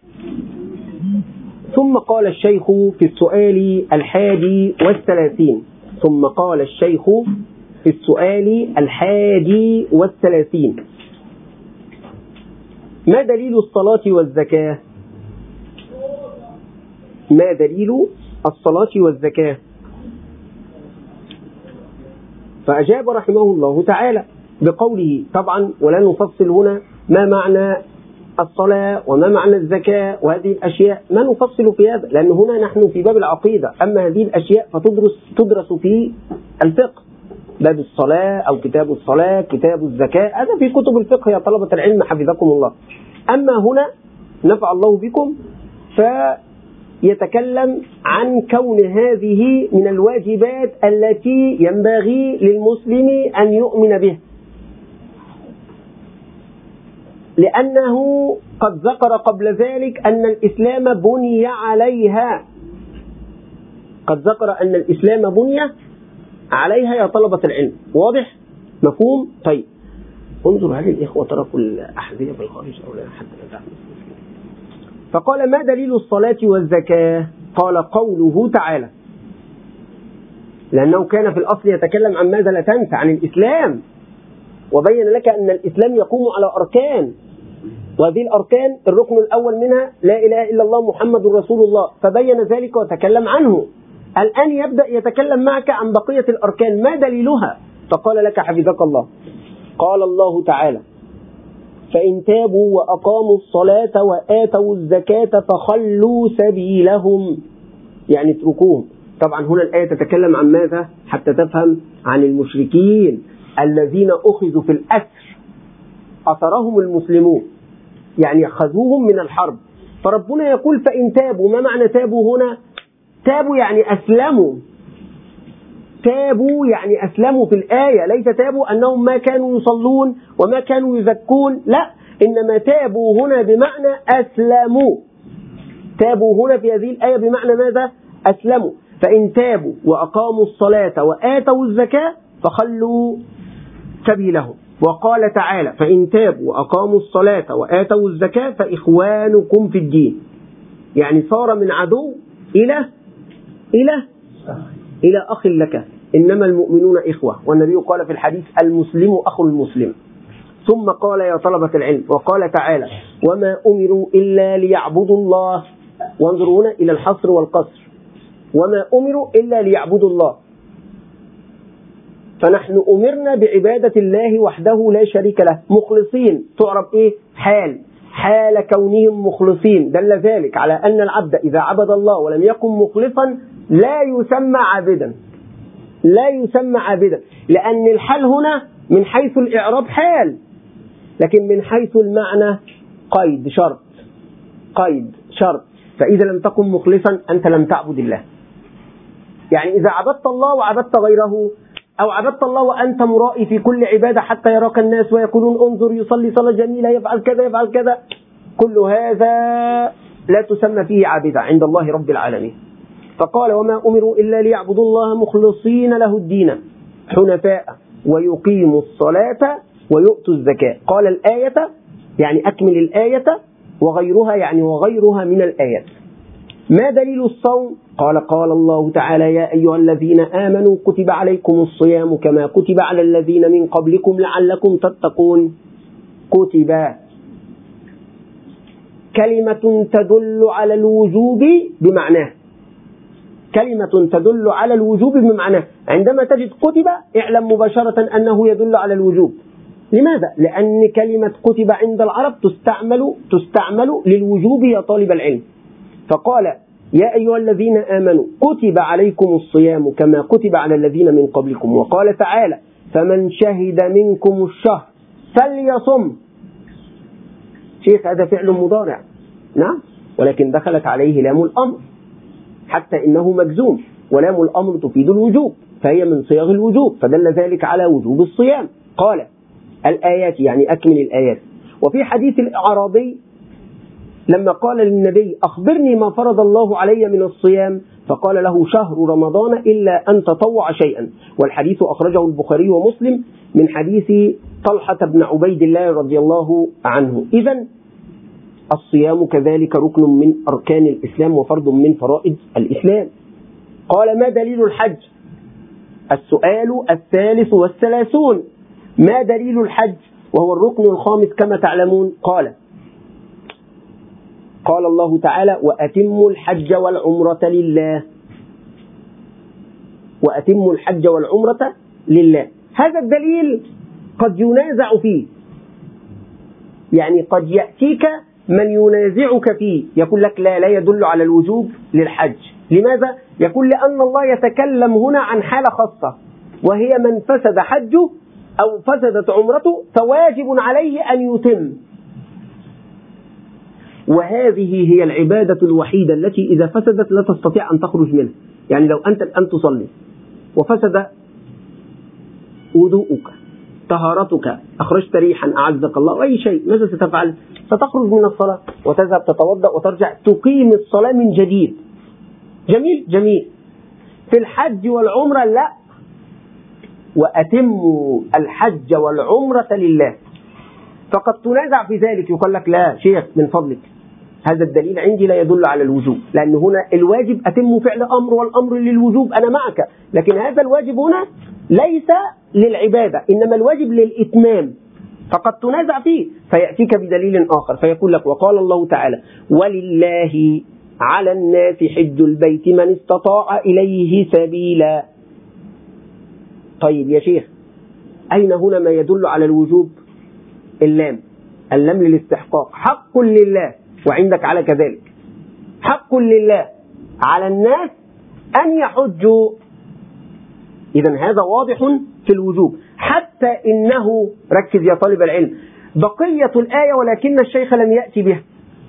ثم قال الشيخ في السؤال الحادي والثلاثين ثم قال الشيخ في السؤال الحادي والثلاثين ما دليل الصلاة والزكاة؟ ما دليل الصلاة والزكاة؟ فأجاب رحمه الله تعالى بقوله طبعا، ولا نفصل هنا ما معنى الصلاة وما معنى الزكاة وهذه الأشياء، ما نفصل في هذا لأن هنا نحن في باب العقيدة. أما هذه الأشياء فتدرس تدرس في الفقه، باب الصلاة أو كتاب الصلاة، كتاب الزكاة، هذا في كتب الفقه يا طلبة العلم حفظكم الله. أما هنا نفع الله بكم فيتكلم عن كون هذه من الواجبات التي ينبغي للمسلم أن يؤمن به، لأنه قد ذكر قبل ذلك أن الإسلام بني عليها. قد ذكر أن الإسلام بني عليها يا طلبة العلم. واضح؟ مفهوم؟ طيب انظر هل الإخوة تركوا الأحذية بالخارج أو لا حتى لا تعمل. فقال ما دليل الصلاة والزكاة؟ قال قوله تعالى، لأنه كان في الأصل يتكلم عن ماذا لا تنسى، عن الإسلام، وبين لك أن الإسلام يقوم على أركان، وهذه الأركان الركن الأول منها لا إله إلا الله محمد رسول الله، فبين ذلك وتكلم عنه. الآن يبدأ يتكلم معك عن بقية الأركان ما دليلها. فقال لك حفظك الله، قال الله تعالى فإن تابوا وأقاموا الصلاة وآتوا الزكاة فخلوا سبيلهم، يعني اتركوهم. طبعا هنا الآية تتكلم عن ماذا حتى تفهم؟ عن المشركين الذين أخذوا في الأسر، أثرهم المسلمون يعني أخذوهم من الحرب. فربنا يقول فإن تابوا. ما معنى تابوا هنا؟ تابوا يعني أسلموا، تابوا يعني أسلموا في الآية، ليس تابوا أنهم ما كانوا يصلون وما كانوا يزكون، لا، إنما تابوا هنا بمعنى أسلموا. تابوا هنا في هذه الآية بمعنى ماذا؟ أسلموا. فإن تابوا وأقاموا الصلاة وآتوا الزكاة فخلوا سبيلهم. وقال تعالى فإن تابوا وأقاموا الصلاة وآتوا الزكاة فإخوانكم في الدين، يعني صار من عدو إلى إلى إلى أخ لك، إنما المؤمنون إخوة، والنبي قال في الحديث المسلم أخو المسلم. ثم قال يا طلبة العلم وقال تعالى وما أمروا إلا ليعبدوا الله، وانظروا هنا إلى الحصر والقصر، وما أمروا إلا ليعبدوا الله. فنحن أمرنا بعبادة الله وحده لا شريك له مخلصين. تعرف إيه؟ حال حال كونهم مخلصين دل ذلك على أن العبد إذا عبد الله ولم يكن مخلصا لا يسمى عابدا، لا يسمى عابدا، لأن الحال هنا من حيث الإعراب حال، لكن من حيث المعنى قيد شرط، قيد شرط. فإذا لم تكن مخلصا أنت لم تعبد الله. يعني إذا عبدت الله وعبدت غيره، أو عبدت الله وأنت مرائي في كل عبادة حتى يراك الناس ويقولون انظر يصلي صلاة جميلة يفعل كذا يفعل كذا، كل هذا لا تسمى فيه عابدا عند الله رب العالمين. فقال وما أمروا إلا ليعبدوا الله مخلصين له الدين حنفاء ويقيموا الصلاة ويؤتوا الزكاة. قال الآية يعني أكمل الآية، وغيرها يعني وغيرها من الآيات. ما دليل الصوم؟ قال قال الله تعالى يا أيها الذين آمنوا كتب عليكم الصيام كما كتب على الذين من قبلكم لعلكم تتقون. كتب كلمة تدل على الوجوب بمعناه، كلمة تدل على الوجوب بمعناه. عندما تجد كتب اعلم مباشرة أنه يدل على الوجوب. لماذا؟ لأن كلمة كتب عند العرب تستعمل تستعمل للوجوب يا طالب العلم. فقال يا أيها الذين آمنوا كتب عليكم الصيام كما كتب على الذين من قبلكم. وقال تعالى فمن شهد منكم الشهر فليصم. شيخ هذا فعل مضارع، نعم، ولكن دخلت عليه لام الأمر حتى إنه مجزوم، ولام الأمر تفيد الوجوب فهي من صيغ الوجوب، فدل ذلك على وجوب الصيام. قال الآيات يعني أكمل الآيات. وفي حديث الأعرابي لما قال للنبي أخبرني ما فرض الله علي من الصيام، فقال له شهر رمضان إلا أن تطوع شيئا. والحديث أخرجه البخاري ومسلم من حديث طلحة بن عبيد الله رضي الله عنه. إذن الصيام كذلك ركن من أركان الإسلام وفرض من فرائض الإسلام. قال ما دليل الحج؟ السؤال الثالث والثلاثون. ما دليل الحج وهو الركن الخامس كما تعلمون؟ قال قال الله تعالى وأتموا الحج والعمرة لله، وأتموا الحج والعمرة لله. هذا الدليل قد ينازع فيه، يعني قد يأتيك من ينازعك فيه يقول لك لا لا يدل على الوجوب للحج. لماذا؟ يقول لأن الله يتكلم هنا عن حالة خاصة، وهي من فسد حجه أو فسدت عمرته فواجب عليه أن يتم. وهذه هي العبادة الوحيدة التي إذا فسدت لا تستطيع أن تخرج منها. يعني لو أنت الآن تصلي وفسد وضوءك طهارتك أخرجت ريحا أعزك الله أي شيء، ماذا ستفعل؟ ستخرج من الصلاة وتذهب تتوضأ وترجع تقيم الصلاة من جديد. جميل جميل. في الحج والعمرة لا، وأتموا الحج والعمرة لله. فقد تنازع في ذلك، يقول لك لا شيخ من فضلك هذا الدليل عندي لا يدل على الوجوب، لأن هنا الواجب أتم فعل أمر والأمر للوجوب، أنا معك، لكن هذا الواجب هنا ليس للعبادة إنما الواجب للإتمام، فقد تنازع فيه فيأتيك بدليل آخر فيقول لك وقال الله تعالى ولله على الناس حج البيت من استطاع إليه سبيلا. طيب يا شيخ أين هنا ما يدل على الوجوب؟ اللام، اللام للاستحقاق. حق لله وعندك على كذلك، حق لله على الناس أن يحجوا. إذن هذا واضح في الوجوب، حتى إنه ركز يا طالب العلم بقية الآية ولكن الشيخ لم يأتي بها.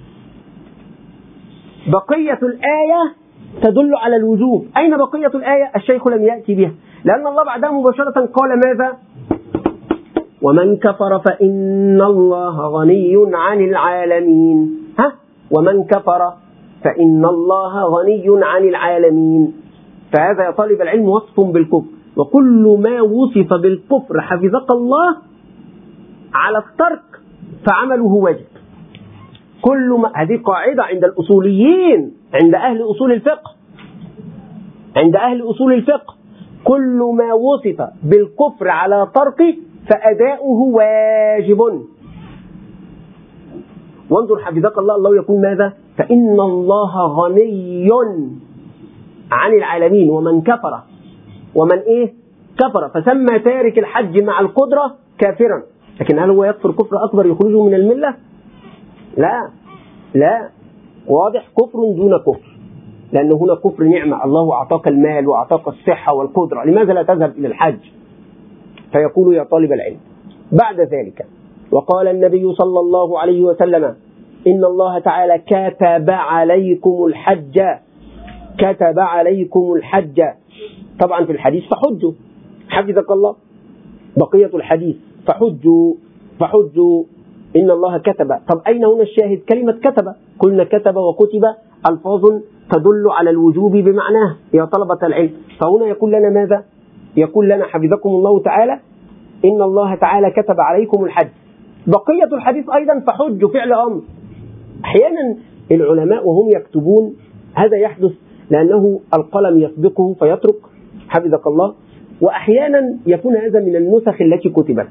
بقية الآية تدل على الوجوب. أين بقية الآية؟ الشيخ لم يأتي بها، لأن الله بعدها مباشرة قال ماذا؟ ومن كفر فإن الله غني عن العالمين. ها؟ ومن كفر فإن الله غني عن العالمين. فهذا يا طالب العلم وصف بالكفر، وكل ما وصف بالكفر حفظك الله على الترك فعمله واجب. كل ما، هذه قاعدة عند الأصوليين، عند أهل أصول الفقه، عند أهل أصول الفقه كل ما وصف بالكفر على تركه فأداؤه واجب. وانظر حفظك الله، الله يقول ماذا؟ فإن الله غني عن العالمين. ومن كفر، ومن إيه؟ كفر، فسمى تارك الحج مع القدرة كافرا. لكن هل هو يكفر كفر أكبر يخرجه من الملة؟ لا لا، واضح، كفر دون كفر، لأن هنا كفر نعمة، الله أعطاك المال وأعطاك الصحة والقدرة، لماذا لا تذهب إلى الحج؟ فيقول يا طالب العلم. بعد ذلك وقال النبي صلى الله عليه وسلم إن الله تعالى كتب عليكم الحج، كتب عليكم الحج. طبعا في الحديث فحجوا، حفظك الله، بقية الحديث فحجوا فحجوا إن الله كتب. طب أين هنا الشاهد؟ كلمة كتب، قلنا كتب وكتب ألفاظ تدل على الوجوب بمعناه يا طلبة العلم. فهنا يقول لنا ماذا؟ يقول لنا حفظكم الله تعالى إن الله تعالى كتب عليكم الحج. بقية الحديث أيضا فحجوا فعل أمر. أحيانا العلماء وهم يكتبون هذا يحدث لأنه القلم يسبقه فيترك، حفظك الله، وأحيانا يكون هذا من النسخ التي كتبت،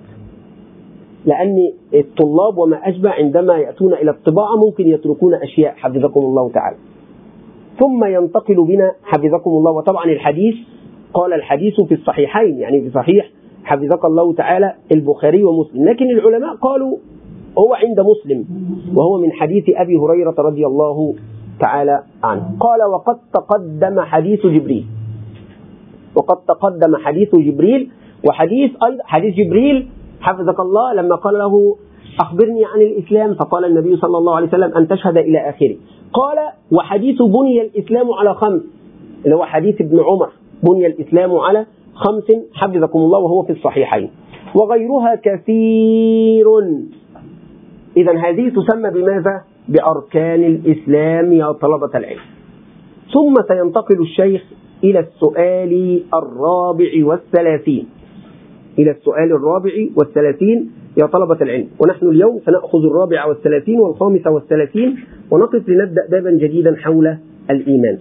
لأن الطلاب وما أشبه عندما يأتون إلى الطباعة ممكن يتركون أشياء، حفظكم الله تعالى، ثم ينتقل بنا حفظكم الله. وطبعا الحديث قال الحديث في الصحيحين، يعني في صحيح حفظك الله تعالى البخاري ومسلم، لكن العلماء قالوا هو عند مسلم، وهو من حديث أبي هريرة رضي الله تعالى عنه. قال وقد تقدم حديث جبريل، وقد تقدم حديث جبريل. وحديث أيضا حديث جبريل حفظك الله لما قال له أخبرني عن الإسلام، فقال النبي صلى الله عليه وسلم أن تشهد إلى آخره. قال وحديث بني الإسلام على خمس، اللي هو حديث ابن عمر، بني الإسلام على خمس، حفظكم الله، وهو في الصحيحين، وغيرها كثير. إذن هذه تسمى بماذا؟ بأركان الإسلام يا طلبة العلم. ثم سينتقل الشيخ إلى السؤال الرابع والثلاثين، إلى السؤال الرابع والثلاثين يا طلبة العلم. ونحن اليوم سنأخذ الرابع والثلاثين والخامس والثلاثين، ونقف لنبدأ بابا جديدا حول الإيمان.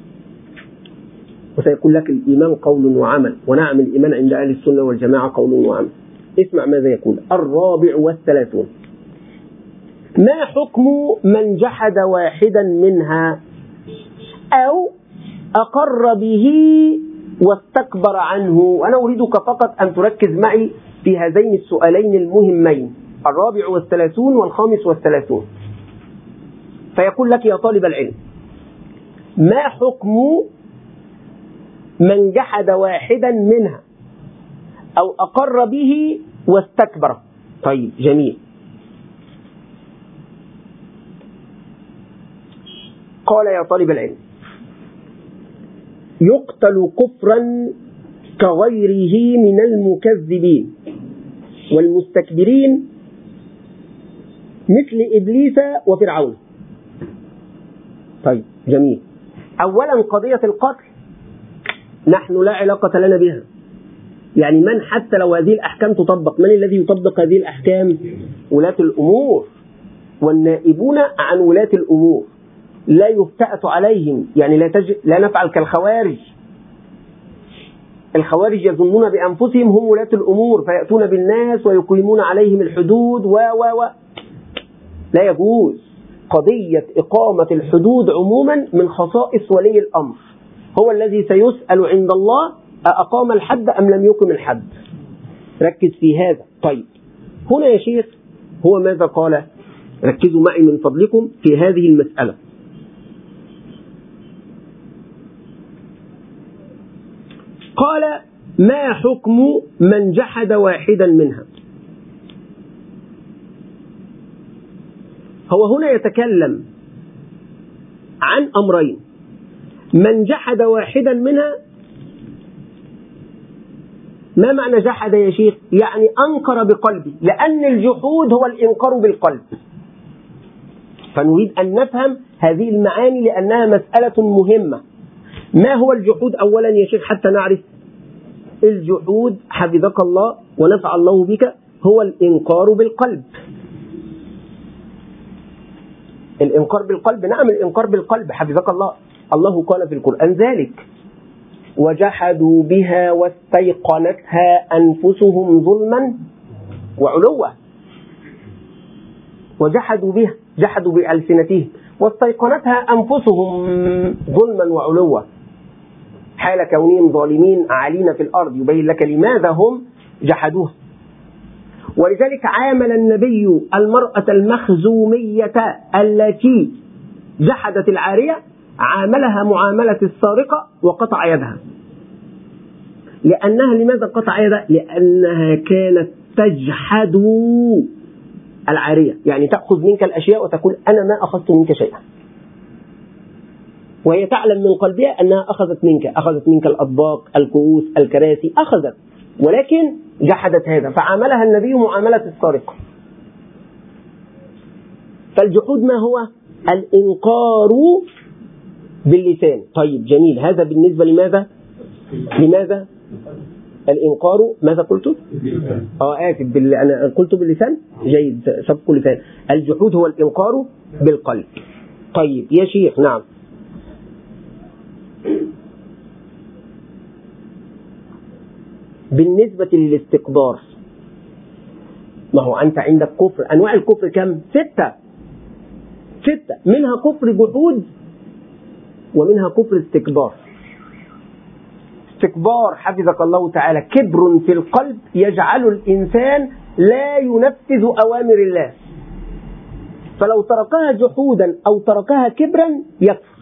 وسيقول لك الإيمان قول وعمل، ونعم الإيمان عند أهل السنة والجماعة قول وعمل. اسمع ماذا يقول الرابع والثلاثون: ما حكم من جحد واحدا منها أو أقر به واستكبر عنه؟ وأنا أريدك فقط أن تركز معي في هذين السؤالين المهمين، الرابع والثلاثون والخامس والثلاثون. فيقول لك يا طالب العلم: ما حكم من جحد واحدا منها أو أقر به واستكبر؟ طيب جميل. قال يا طالب العلم: يقتل كفرا كغيره من المكذبين والمستكبرين مثل إبليس وفرعون. طيب جميل. أولا قضية القتل نحن لا علاقة لنا بها، يعني من حتى لو هذه الأحكام تطبق، من الذي يطبق هذه الأحكام؟ ولاة الأمور والنائبون عن ولاة الأمور، لا يفتأت عليهم، يعني لا, تج... لا نفعل كالخوارج. الخوارج يظنون بأنفسهم هم ولاة الأمور، فيأتون بالناس ويقيمون عليهم الحدود و و و لا يجوز. قضية إقامة الحدود عموما من خصائص ولي الأمر، هو الذي سيسأل عند الله أقام الحد أم لم يقم الحد. ركز في هذا. طيب هنا يا شيخ هو ماذا قال؟ ركزوا معي من فضلكم في هذه المسألة. قال: ما حكم من جحد واحدا منها؟ هو هنا يتكلم عن أمرين. من جحد واحدا منها، ما معنى جحد يا شيخ؟ يعني أنكر بقلبه، لأن الجحود هو الإنكار بالقلب. فنريد أن نفهم هذه المعاني لأنها مسألة مهمة. ما هو الجحود أولا يا شيخ حتى نعرف؟ الجحود حفظك الله ونفع الله بك هو الإنكار بالقلب. الإنكار بالقلب، نعم الإنكار بالقلب حفظك الله. الله قال في القرآن ذلك: وجحدوا بها واستيقنتها أنفسهم ظلما وعلوا. وجحدوا بها، جحدوا بألسنتهم، واستيقنتها أنفسهم ظلما وعلوا. حال كونهم ظالمين عالين في الأرض يبين لك لماذا هم جحدوها. ولذلك عامل النبي المرأة المخزومية التي جحدت العارية عاملها معاملة السارقة وقطع يدها. لأنها لماذا قطع يدها؟ لأنها كانت تجحد العارية، يعني تأخذ منك الأشياء وتقول أنا ما أخذت منك شيئا، وهي تعلم من قلبها أنها أخذت منك، أخذت منك الأطباق، الكؤوس، الكراسي، أخذت، ولكن جحدت هذا، فعاملها النبي معاملة السارقة. فالجحود ما هو؟ الإنكار باللسان. طيب جميل، هذا بالنسبة لماذا؟ لماذا؟ الإنكار ماذا قلت؟ آه آسف بال... أنا قلت باللسان. جيد، سبق لسان. الجحود هو الإنكار بالقلب. طيب يا شيخ، نعم. بالنسبة للاستكبار، ما هو أنت عندك كفر، أنواع الكفر كم؟ ستة ستة منها كفر جحود ومنها كفر استكبار. استكبار حفظك الله تعالى كبر في القلب يجعل الإنسان لا ينفذ أوامر الله، فلو تركها جحودا أو تركها كبرا يكفر.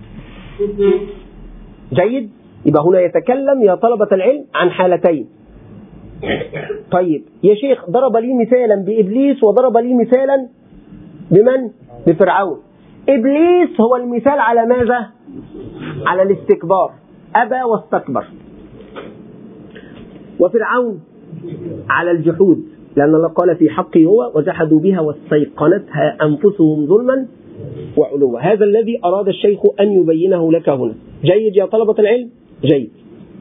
جيد، يبقى هنا يتكلم يا طلبة العلم عن حالتين. طيب يا شيخ، ضرب لي مثالا بإبليس وضرب لي مثالا بمن؟ بفرعون. إبليس هو المثال على ماذا؟ على الاستكبار، أبى واستكبر. وفرعون على الجحود، لأن الله قال في حقه هو وجحدوا بها واستيقنتها أنفسهم ظلما وعلوا. هذا الذي أراد الشيخ أن يبينه لك هنا. جيد يا طلبة العلم؟ جيد.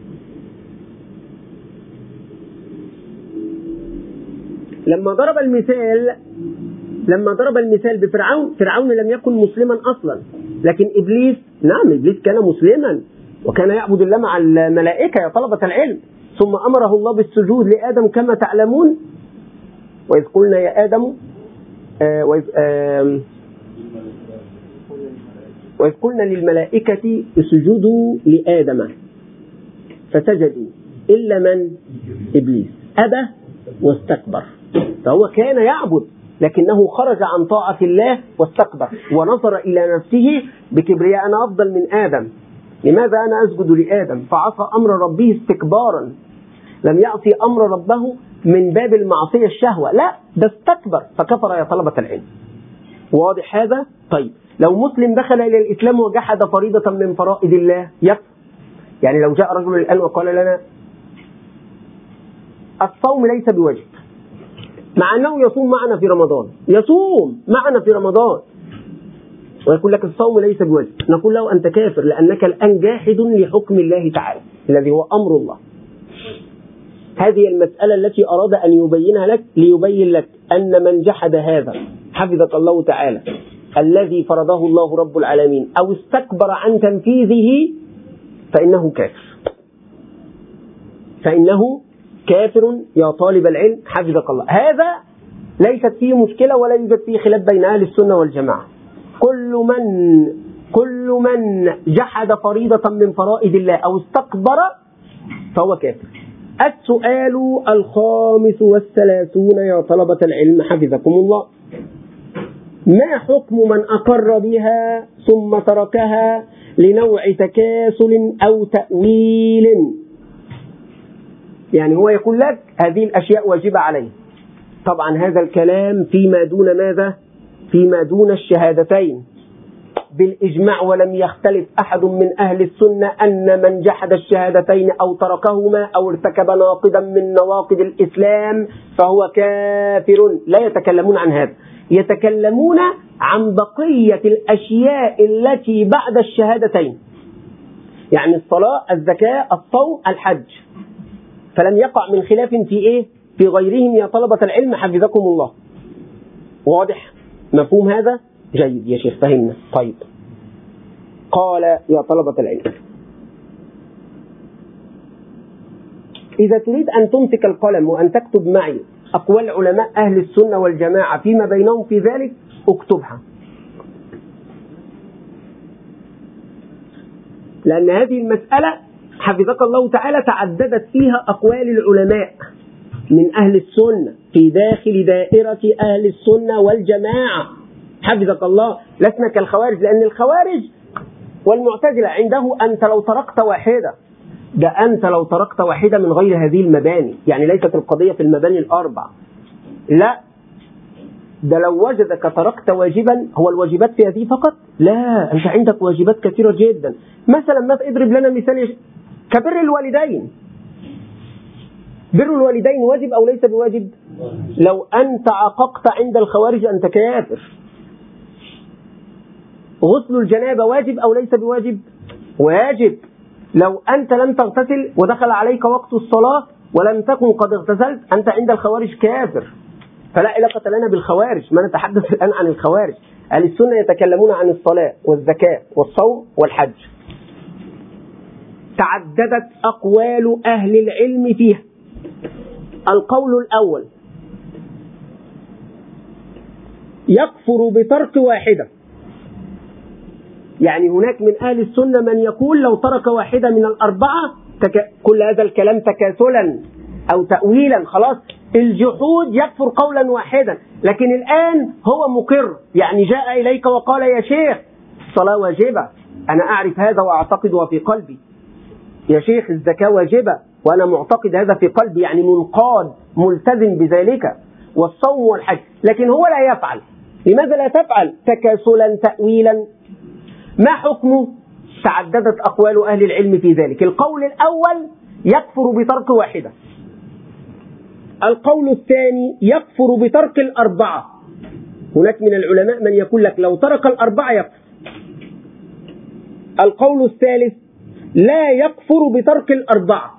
لما ضرب المثال لما ضرب المثال بفرعون، فرعون لم يكن مسلما أصلا، لكن إبليس نعم، إبليس كان مسلما وكان يعبد الله مع الملائكة يا طلبة العلم. ثم أمره الله بالسجود لآدم كما تعلمون. وإذ قلنا يا آدم آه وإذ, آه وإذ قلنا للملائكة اسجدوا لآدم فسجدوا إلا من؟ إبليس أبى واستكبر. فهو كان يعبد لكنه خرج عن طاعة الله واستكبر ونظر إلى نفسه بكبرياء، أنا أفضل من آدم، لماذا أنا أسجد لآدم؟ فعصى أمر ربه استكبارا، لم يعصي أمر ربه من باب المعصية الشهوة، لا، ده استكبر فكفر يا طلبة العلم. واضح هذا؟ طيب لو مسلم دخل إلى الإسلام وجحد فريضة من فرائض الله يكفر. يعني لو جاء رجل الآن وقال لنا الصوم ليس بواجب، مع أنه يصوم معنا في رمضان، يصوم معنا في رمضان ويقول لك الصوم ليس بواجب، نقول له أنت كافر لأنك الآن جاحد لحكم الله تعالى الذي هو أمر الله. هذه المسألة التي أراد أن يبينها لك ليبين لك أن من جحد هذا حفظك الله تعالى الذي فرضه الله رب العالمين أو استكبر عن تنفيذه فإنه كافر، فإنه كافر يا طالب العلم حفظك الله. هذا ليست فيه مشكلة ولا يوجد فيه خلاف بين أهل السنة والجماعة. كل من كل من جحد فريضة من فرائض الله أو استكبر فهو كافر. السؤال الخامس والثلاثون يا طلبة العلم حفظكم الله: ما حكم من أقر بها ثم تركها لنوع تكاسل أو تأويل؟ يعني هو يقول لك هذه الأشياء واجبة عليه. طبعا هذا الكلام فيما دون ماذا؟ فيما دون الشهادتين بالإجماع، ولم يختلف أحد من أهل السنة أن من جحد الشهادتين أو تركهما أو ارتكب ناقضا من نواقض الإسلام فهو كافر. لا يتكلمون عن هذا، يتكلمون عن بقية الأشياء التي بعد الشهادتين، يعني الصلاة، الزكاة، الصوم، الحج. فلم يقع من خلاف في إيه؟ في غيرهم يا طلبة العلم حفظكم الله. واضح؟ مفهوم هذا؟ جيد يا شيخ، فهمنا. طيب قال يا طلبة العلم: إذا تريد أن تمسك القلم وأن تكتب معي أقوال علماء أهل السنة والجماعة فيما بينهم في ذلك اكتبها، لأن هذه المسألة حفظك الله تعالى تعددت فيها أقوال العلماء من أهل السنة في داخل دائرة أهل السنة والجماعة. حفظك الله، لسنا كالخوارج، لأن الخوارج والمعتزلة عنده أنت لو تركت واحدة، ده أنت لو تركت واحدة من غير هذه المباني، يعني ليست القضية في المباني الأربع، لا، ده لو وجدك تركت واجبا، هو الواجبات في هذه فقط؟ لا، أنت عندك واجبات كثيرة جدا. مثلا ما اضرب لنا مثال كبر الوالدين. بر الوالدين واجب أو ليس بواجب؟ لو أنت عققت عند الخوارج أنت كافر. غسل الجنابة واجب أو ليس بواجب؟ واجب. لو أنت لم تغتسل ودخل عليك وقت الصلاة ولم تكن قد اغتسلت أنت عند الخوارج كافر. فلا علاقة لنا بالخوارج، ما نتحدث الآن عن الخوارج. أهل السنة يتكلمون عن الصلاة والزكاة والصوم والحج. تعددت أقوال أهل العلم فيها. القول الأول يكفر بترك واحدة، يعني هناك من أهل السنة من يقول لو ترك واحدة من الأربعة تك... كل هذا الكلام تكاسلا أو تأويلا، خلاص الجحود يكفر قولا واحدا، لكن الآن هو مقر، يعني جاء إليك وقال يا شيخ الصلاة واجبة، أنا أعرف هذا وأعتقدها في قلبي. يا شيخ الزكاة واجبة وأنا معتقد هذا في قلبي، يعني منقاد ملتزم بذلك. والصوم والحج، لكن هو لا يفعل. لماذا لا تفعل؟ تكاسلا تأويلا. ما حكمه؟ تعددت أقوال أهل العلم في ذلك. القول الأول يكفر بترك واحدة. القول الثاني يكفر بترك الأربعة. هناك من العلماء من يقول لك لو ترك الأربعة يكفر. القول الثالث لا يكفر بترك الأربعة.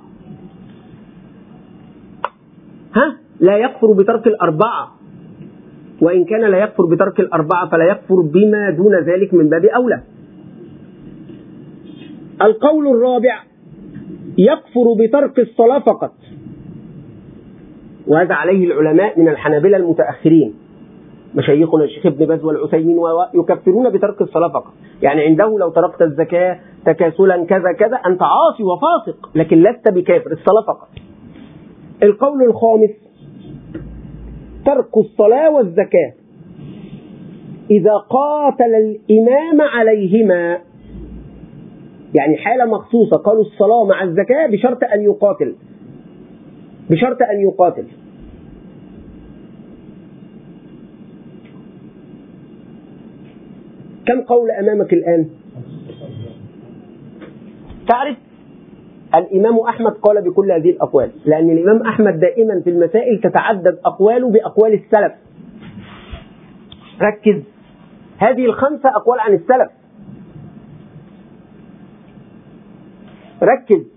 ها؟ لا يكفر بترك الأربعة، وإن كان لا يكفر بترك الأربعة فلا يكفر بما دون ذلك من باب أولى. القول الرابع يكفر بترك الصلاة فقط، وهذا عليه العلماء من الحنابلة المتأخرين، مشايخنا الشيخ ابن باز والعثيمين يكفرون بترك الصلاة فقط، يعني عنده لو تركت الزكاة تكاسلا كذا كذا أنت عاصي وفاسق لكن لست بكافر، الصلاة فقط. القول الخامس ترك الصلاة والزكاة إذا قاتل الإمام عليهما، يعني حالة مخصوصة، قالوا الصلاة مع الزكاة بشرط أن يقاتل، بشرط أن يقاتل. كم قول أمامك الآن؟ تعرف الإمام أحمد قال بكل هذه الأقوال، لأن الإمام أحمد دائما في المسائل تتعدد أقواله بأقوال السلف. ركز، هذه الخمسة أقوال عن السلف. ركز،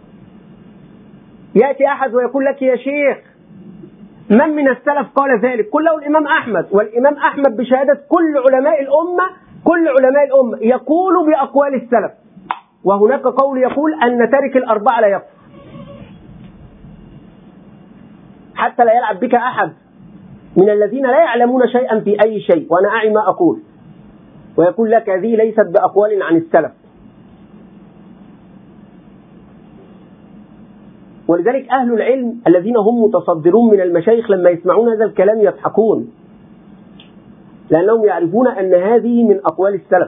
يأتي أحد ويقول لك يا شيخ من من السلف قال ذلك؟ قل له الإمام أحمد، والإمام أحمد بشهادة كل علماء الأمة، كل علماء الأمة يقول بأقوال السلف. وهناك قول يقول أن تارك الأربعة لا يكفر، حتى لا يلعب بك أحد من الذين لا يعلمون شيئا في أي شيء، وأنا أعي ما أقول، ويقول لك هذه ليست بأقوال عن السلف. ولذلك أهل العلم الذين هم متصدرون من المشايخ لما يسمعون هذا الكلام يضحكون، لأنهم يعرفون أن هذه من أقوال السلف.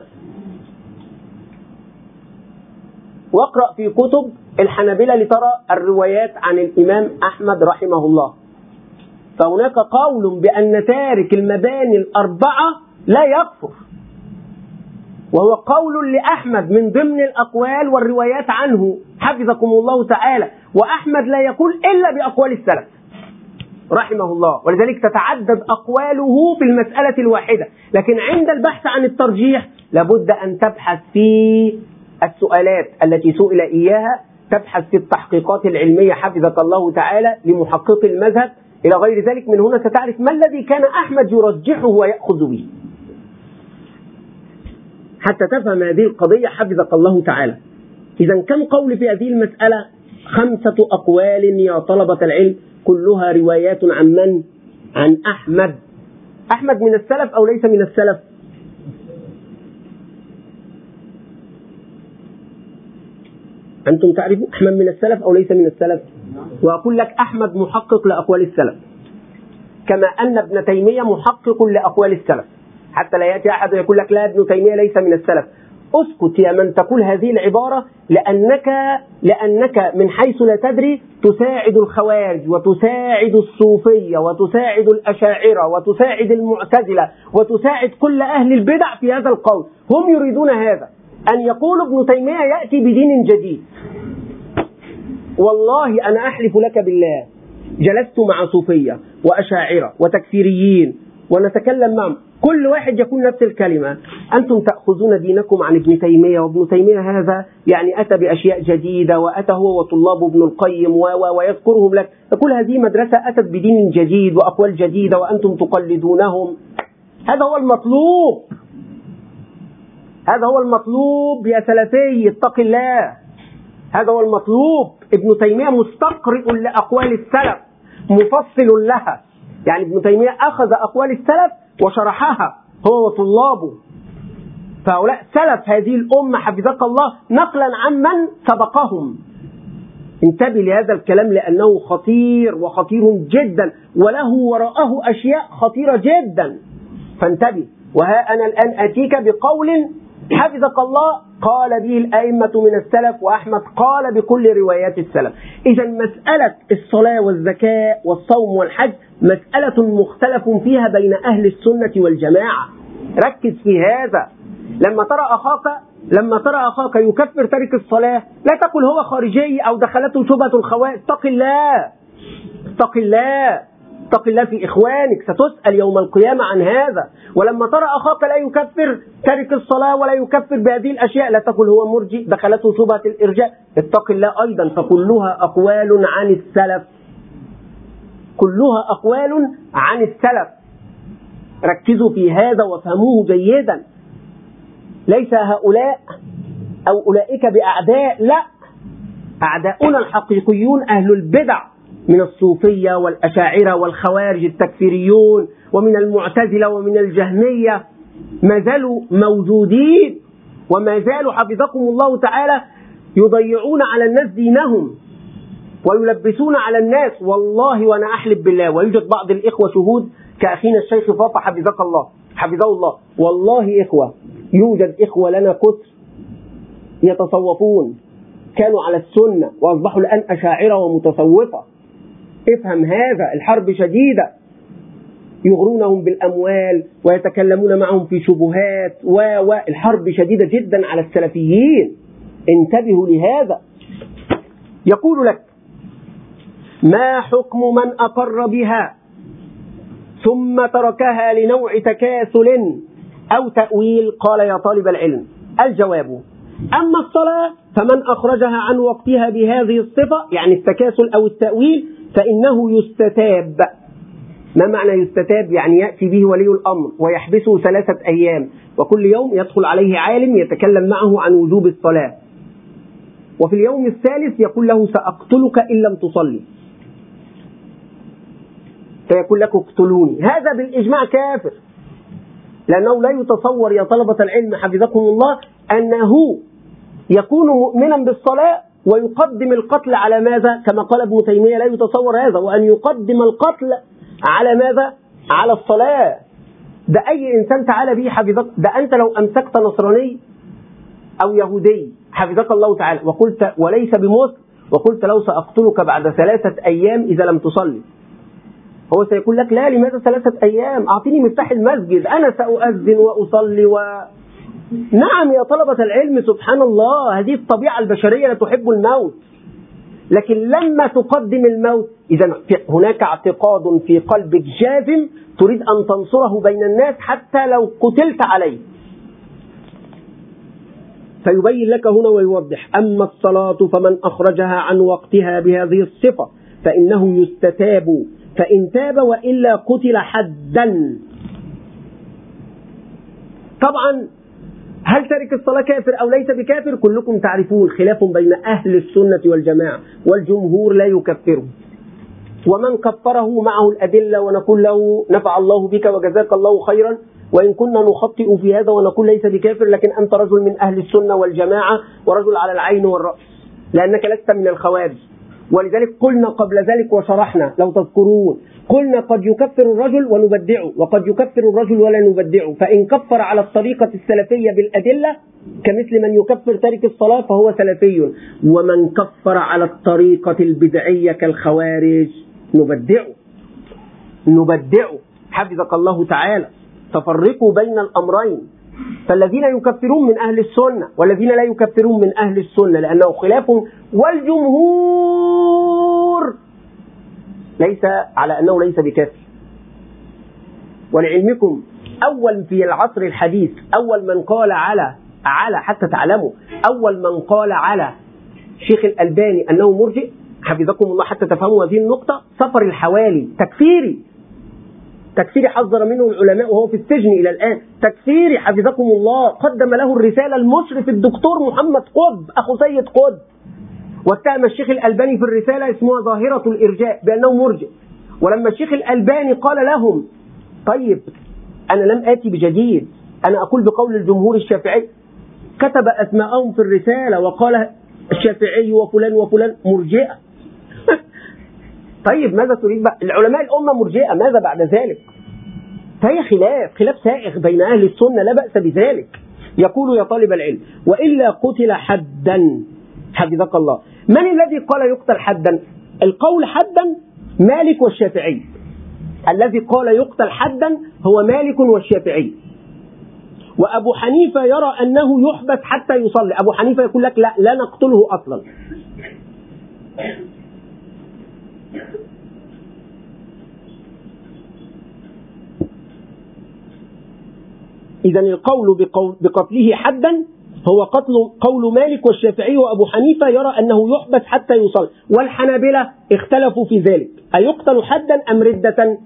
واقرأ في كتب الحنابلة لترى الروايات عن الإمام أحمد رحمه الله، فهناك قول بأن تارك المباني الأربعة لا يكفر، وهو قول لأحمد من ضمن الأقوال والروايات عنه حفظكم الله تعالى، وأحمد لا يقول إلا بأقوال السلف رحمه الله، ولذلك تتعدد أقواله في المسألة الواحدة. لكن عند البحث عن الترجيح لابد أن تبحث في السؤالات التي سئل إياها، تبحث في التحقيقات العلمية حفظك الله تعالى لمحقق المذهب إلى غير ذلك. من هنا ستعرف ما الذي كان أحمد يرجحه ويأخذ به حتى تفهم هذه القضية حفظك الله تعالى. إذا كم قول في هذه المسألة؟ خمسة أقوال يا طلبة العلم، كلها روايات عن من؟ عن أحمد. أحمد من السلف أو ليس من السلف؟ أنتم تعرفون أحمد من السلف أو ليس من السلف؟ وأقول لك أحمد محقق لأقوال السلف، كما أن ابن تيمية محقق لأقوال السلف، حتى لا يأتي أحد ويقول لك لا ابن تيمية ليس من السلف. اسكت يا من تقول هذه العبارة، لأنك لأنك من حيث لا تدري تساعد الخوارج وتساعد الصوفية وتساعد الأشاعرة وتساعد المعتزلة وتساعد كل أهل البدع في هذا القول. هم يريدون هذا، أن يقول ابن تيمية يأتي بدين جديد. والله أنا أحلف لك بالله جلست مع صوفية وأشاعرة وتكفيريين ونتكلم معهم، كل واحد يقول نفس الكلمة: أنتم تأخذون دينكم عن ابن تيمية، وابن تيمية هذا يعني أتى بأشياء جديدة، وأتى هو وطلاب ابن القيم و و ويذكرهم لك، تقول هذه مدرسة أتت بدين جديد وأقوال جديدة وأنتم تقلدونهم. هذا هو المطلوب، هذا هو المطلوب يا سلفي، اتق الله، هذا هو المطلوب. ابن تيمية مستقرئ لأقوال السلف مفصل لها، يعني ابن تيمية أخذ أقوال السلف وشرحها هو وطلابه، فهؤلاء سلف هذه الأمة حفظك الله نقلا عمن سبقهم. انتبه لهذا الكلام لأنه خطير وخطير جدا، وله وراءه أشياء خطيرة جدا، فانتبه. وها أنا الآن أتيك بقول حفظك الله قال به الأئمة من السلف، وأحمد قال بكل روايات السلف. إذا مسألة الصلاة والزكاة والصوم والحج مسألة مختلف فيها بين أهل السنة والجماعة، ركز في هذا. لما ترى أخاك لما ترى أخاك يكفر تارك الصلاة لا تقل هو خارجي أو دخلته شبهة الخوارج، اتق الله، اتق الله، اتق الله في إخوانك، ستسأل يوم القيامة عن هذا. ولما ترى أخاك لا يكفر تارك الصلاة ولا يكفر بهذه الأشياء لا تقل هو مرجئ دخلته شبهة الإرجاء، اتق الله أيضا، فكلها أقوال عن السلف، كلها أقوال عن السلف. ركزوا في هذا وفهموه جيدا. ليس هؤلاء أو أولئك بأعداء، لا، أعداؤنا الحقيقيون أهل البدع من الصوفية والأشاعرة والخوارج التكفيريون ومن المعتزلة ومن الجهمية، ما زالوا موجودين وما زالوا حفظكم الله تعالى يضيعون على الناس دينهم ويلبسون على الناس. والله وأنا أحلف بالله، ويوجد بعض الإخوة شهود كأخينا الشيخ فاطمة حفظك الله حفظه الله، والله إخوة يوجد إخوة لنا كثر يتصوفون كانوا على السنة وأصبحوا الآن أشاعرة ومتصوفة. افهم هذا، الحرب شديدة، يغرونهم بالأموال ويتكلمون معهم في شبهات، والحرب شديدة جدا على السلفيين، انتبهوا لهذا. يقول لك: ما حكم من أقر بها ثم تركها لنوع تكاسل أو تأويل؟ قال: يا طالب العلم، الجواب: أما الصلاة فمن أخرجها عن وقتها بهذه الصفة، يعني التكاسل أو التأويل، فإنه يستتاب. ما معنى يستتاب؟ يعني يأتي به ولي الأمر ويحبسه ثلاثة أيام، وكل يوم يدخل عليه عالم يتكلم معه عن وجوب الصلاة، وفي اليوم الثالث يقول له: سأقتلك إن لم تصلي، فيقول لك: اقتلوني. هذا بالإجماع كافر، لأنه لا يتصور يا طلبة العلم حفظكم الله أنه يكون مؤمنا بالصلاة ويقدم القتل على ماذا؟ كما قال ابن تيمية لا يتصور هذا، وأن يقدم القتل على ماذا؟ على الصلاة. ده أي إنسان تعالى به حفظك، ده أنت لو أمسكت نصراني أو يهودي حفظك الله تعالى وقلت وليس بمسلم وقلت له سأقتلك بعد ثلاثة أيام إذا لم تصلي، هو سيقول لك: لا، لماذا ثلاثة أيام؟ أعطيني مفتاح المسجد، أنا سأؤذن وأصلي و... نعم يا طلبة العلم، سبحان الله، هذه الطبيعة البشرية لا تحب الموت، لكن لما تقدم الموت إذا هناك اعتقاد في قلبك جازم تريد أن تنصره بين الناس حتى لو قتلت عليه. فيبين لك هنا ويوضح: أما الصلاة فمن أخرجها عن وقتها بهذه الصفة فإنه يستتاب، فإن تاب وإلا قتل حدا. طبعا هل تارك الصلاة كافر أو ليس بكافر؟ كلكم تعرفون خلاف بين أهل السنة والجماعة، والجمهور لا يكفره، ومن كفره معه الأدلة، ونقول له: نفع الله بك وجزاك الله خيرا، وإن كنا نخطئ في هذا ونقول ليس بكافر، لكن أنت رجل من أهل السنة والجماعة ورجل على العين والرأس، لأنك لست من الخوارج. ولذلك قلنا قبل ذلك وشرحنا لو تذكرون، قلنا قد يكفر الرجل ونبدعه، وقد يكفر الرجل ولا نبدعه، فإن كفر على الطريقة السلفية بالأدلة كمثل من يكفر تارك الصلاة فهو سلفي، ومن كفر على الطريقة البدعية كالخوارج نبدعه نبدعه حفظك الله تعالى. تفرقوا بين الأمرين، فالذين يكفرون من أهل السنة والذين لا يكفرون من أهل السنة، لأنه خلاف، والجمهور ليس على أنه ليس بكافر. ولعلمكم أول في العصر الحديث أول من قال على على حتى تعلموا أول من قال على شيخ الألباني أنه مرجئ حفظكم الله حتى تفهموا هذه النقطة، صفر الحوالي تكفيري تكفيري حذر منه العلماء وهو في السجن إلى الآن، تكفيري حفظكم الله. قدم له الرسالة المشرف الدكتور محمد قطب أخو سيد قطب، واتهم الشيخ الألباني في الرسالة اسمها ظاهرة الإرجاء بأنه مرجئ. ولما الشيخ الألباني قال لهم طيب أنا لم آتي بجديد، أنا أقول بقول الجمهور الشافعي، كتب أسماءهم في الرسالة وقال الشافعي وفلان وفلان مرجئة. طيب ماذا تريد بقى؟ العلماء الأمة مرجئة، ماذا بعد ذلك؟ فهي خلاف خلاف سائغ بين أهل السنة لا بأس بذلك. يقول يا طالب العلم وإلا قتل حدا حفظك الله. من الذي قال يقتل حدا؟ القول حدا مالك والشافعي. الذي قال يقتل حدا هو مالك والشافعي. وأبو حنيفة يرى أنه يحبس حتى يصلي. أبو حنيفة يقول لك لا لا نقتله أصلا. إذن القول بقتله حدا هو قتل قول مالك والشافعي، وأبو حنيفة يرى أنه يحبس حتى يصلي. والحنابلة اختلفوا في ذلك، أيقتل حدا أم ردة؟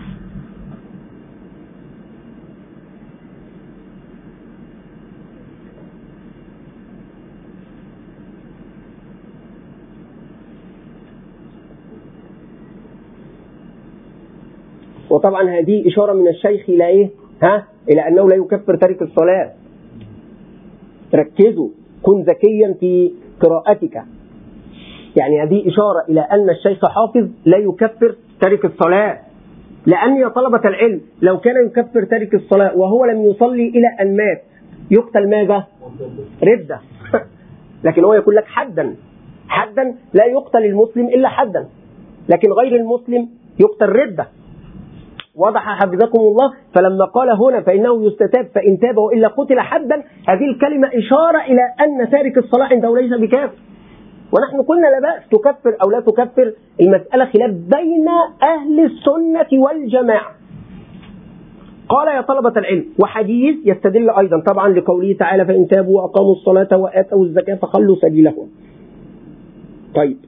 وطبعا هذه إشارة من الشيخ إلى إيه؟ ها؟ إلى أنه لا يكفر تارك الصلاة. ركزوا، كن ذكيا في قراءتك. يعني هذه إشارة إلى أن الشيخ حافظ لا يكفر تارك الصلاة، لأن يا طلبة العلم لو كان يكفر تارك الصلاة وهو لم يصلي إلى أن مات يقتل ماذا؟ ردة. لكن هو يقول لك حدا حدا لا يقتل المسلم إلا حدا، لكن غير المسلم يقتل ردة. وضح حفظكم الله. فلما قال هنا فإنه يستتاب فإن تاب وإلا قتل حدا، هذه الكلمة إشارة إلى أن تارك الصلاة عنده ليس بكافر. ونحن قلنا لا بأس تكفر أو لا تكفر، المسألة خلاف بين أهل السنة والجماعة. قال يا طلبة العلم وحديث يستدل أيضا طبعا لقوله تعالى فإن تابوا وأقاموا الصلاة وآتوا الزكاة فخلوا سبيلهم. طيب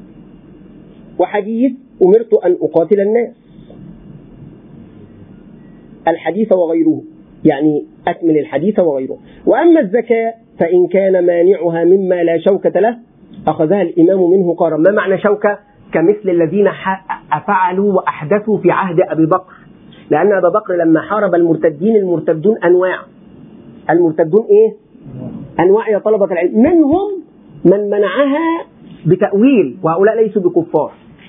وحديث أمرت أن أقاتل الناس، الحديث وغيره، يعني أكمل الحديث وغيره. وأما الزكاة فإن كان مانعها مما لا شوكة له أخذها الإمام منه قارا. ما معنى شوكة؟ كمثل الذين فعلوا وأحدثوا في عهد أبي بكر، لأن أبا بكر لما حارب المرتدين، المرتدون أنواع، المرتدون إيه؟ أنواع يا طلبة العلم، منهم من منعها بتأويل وهؤلاء ليسوا بكفار.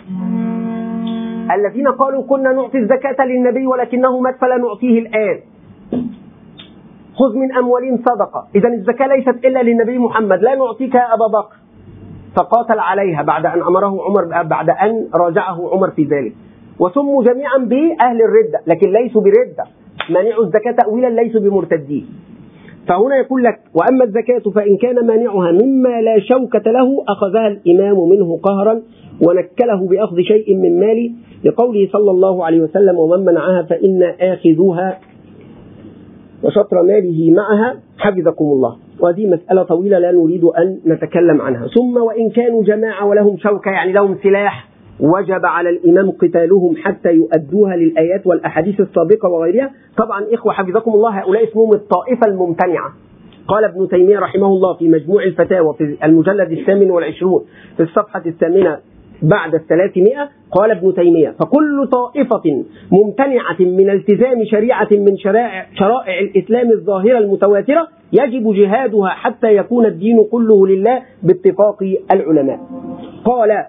الذين قالوا كنا نعطي الزكاة للنبي ولكنه مات فلا نعطيه الآن، خذ من أموالهم صدقة، إذن الزكاة ليست إلا للنبي محمد، لا نعطيك يا أبا بكر. فقاتل عليها بعد أن أمره عمر، بعد أن راجعه عمر في ذلك. وسموا جميعا بأهل الردة، لكن ليسوا بردة، مانعوا الزكاة تأويلا ليسوا بمرتدين. فهنا يقول لك وأما الزكاة فإن كان مانعها مما لا شوكة له أخذها الإمام منه قهرا ونكله بأخذ شيء من مالي، لقوله صلى الله عليه وسلم ومن منعها فإن آخذوها وشطر ماله معها حفظكم الله. وهذه مسألة طويلة لا نريد أن نتكلم عنها. ثم وإن كانوا جماعة ولهم شوكة، يعني لهم سلاح، وجب على الإمام قتالهم حتى يؤدوها للآيات والأحاديث السابقة وغيرها. طبعا إخوة حفظكم الله هؤلاء اسمهم الطائفة الممتنعة. قال ابن تيمية رحمه الله في مجموع الفتاوى في المجلد الثامن والعشرون في الصفحة الثامنة بعد الثلاثمائة، قال ابن تيمية فكل طائفة ممتنعة من التزام شريعة من شرائع, شرائع الإسلام الظاهرة المتواترة يجب جهادها حتى يكون الدين كله لله باتفاق العلماء. قال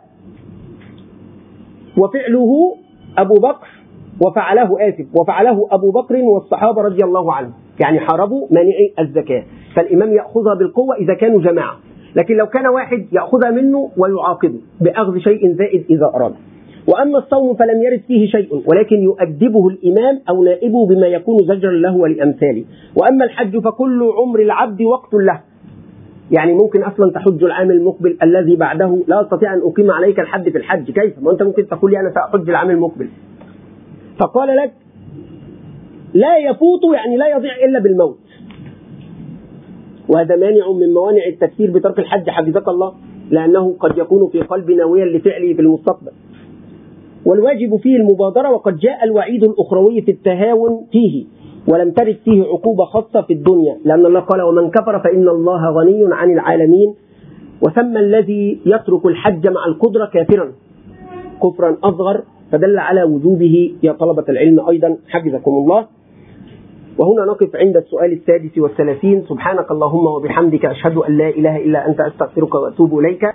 وفعله أبو بكر وفعله آسف وفعله أبو بكر والصحابة رضي الله عنهم، يعني حاربوا مانعي الزكاة، فالإمام يأخذها بالقوة إذا كانوا جماعة، لكن لو كان واحد يأخذها منه ويعاقبه بأخذ شيء زائد إذا أراد. وأما الصوم فلم يرد فيه شيء، ولكن يؤدبه الإمام أو نائبه بما يكون زجرا له ولأمثاله. وأما الحج فكل عمر العبد وقت له، يعني ممكن أصلا تحج العام المقبل الذي بعده، لا أستطيع أن أقيم عليك الحد في الحج، كيف؟ ما أنت ممكن تقول لي أنا سأحج العام المقبل. فقال لك لا يفوت، يعني لا يضيع إلا بالموت، وهذا مانع من موانع التكفير بترك الحج حفظك الله، لأنه قد يكون في قلب ناويا لفعله في المستقبل. والواجب فيه المبادرة، وقد جاء الوعيد الأخروي في التهاون فيه، ولم ترد فيه عقوبة خاصة في الدنيا، لأن الله قال ومن كفر فإن الله غني عن العالمين. وسمى الذي يترك الحج مع القدرة كافرا كفرا أصغر، فدل على وجوبه يا طلبة العلم أيضا حفظكم الله. وهنا نقف عند السؤال السادس والثلاثين. سبحانك اللهم وبحمدك أشهد أن لا إله إلا أنت أستغفرك وأتوب إليك.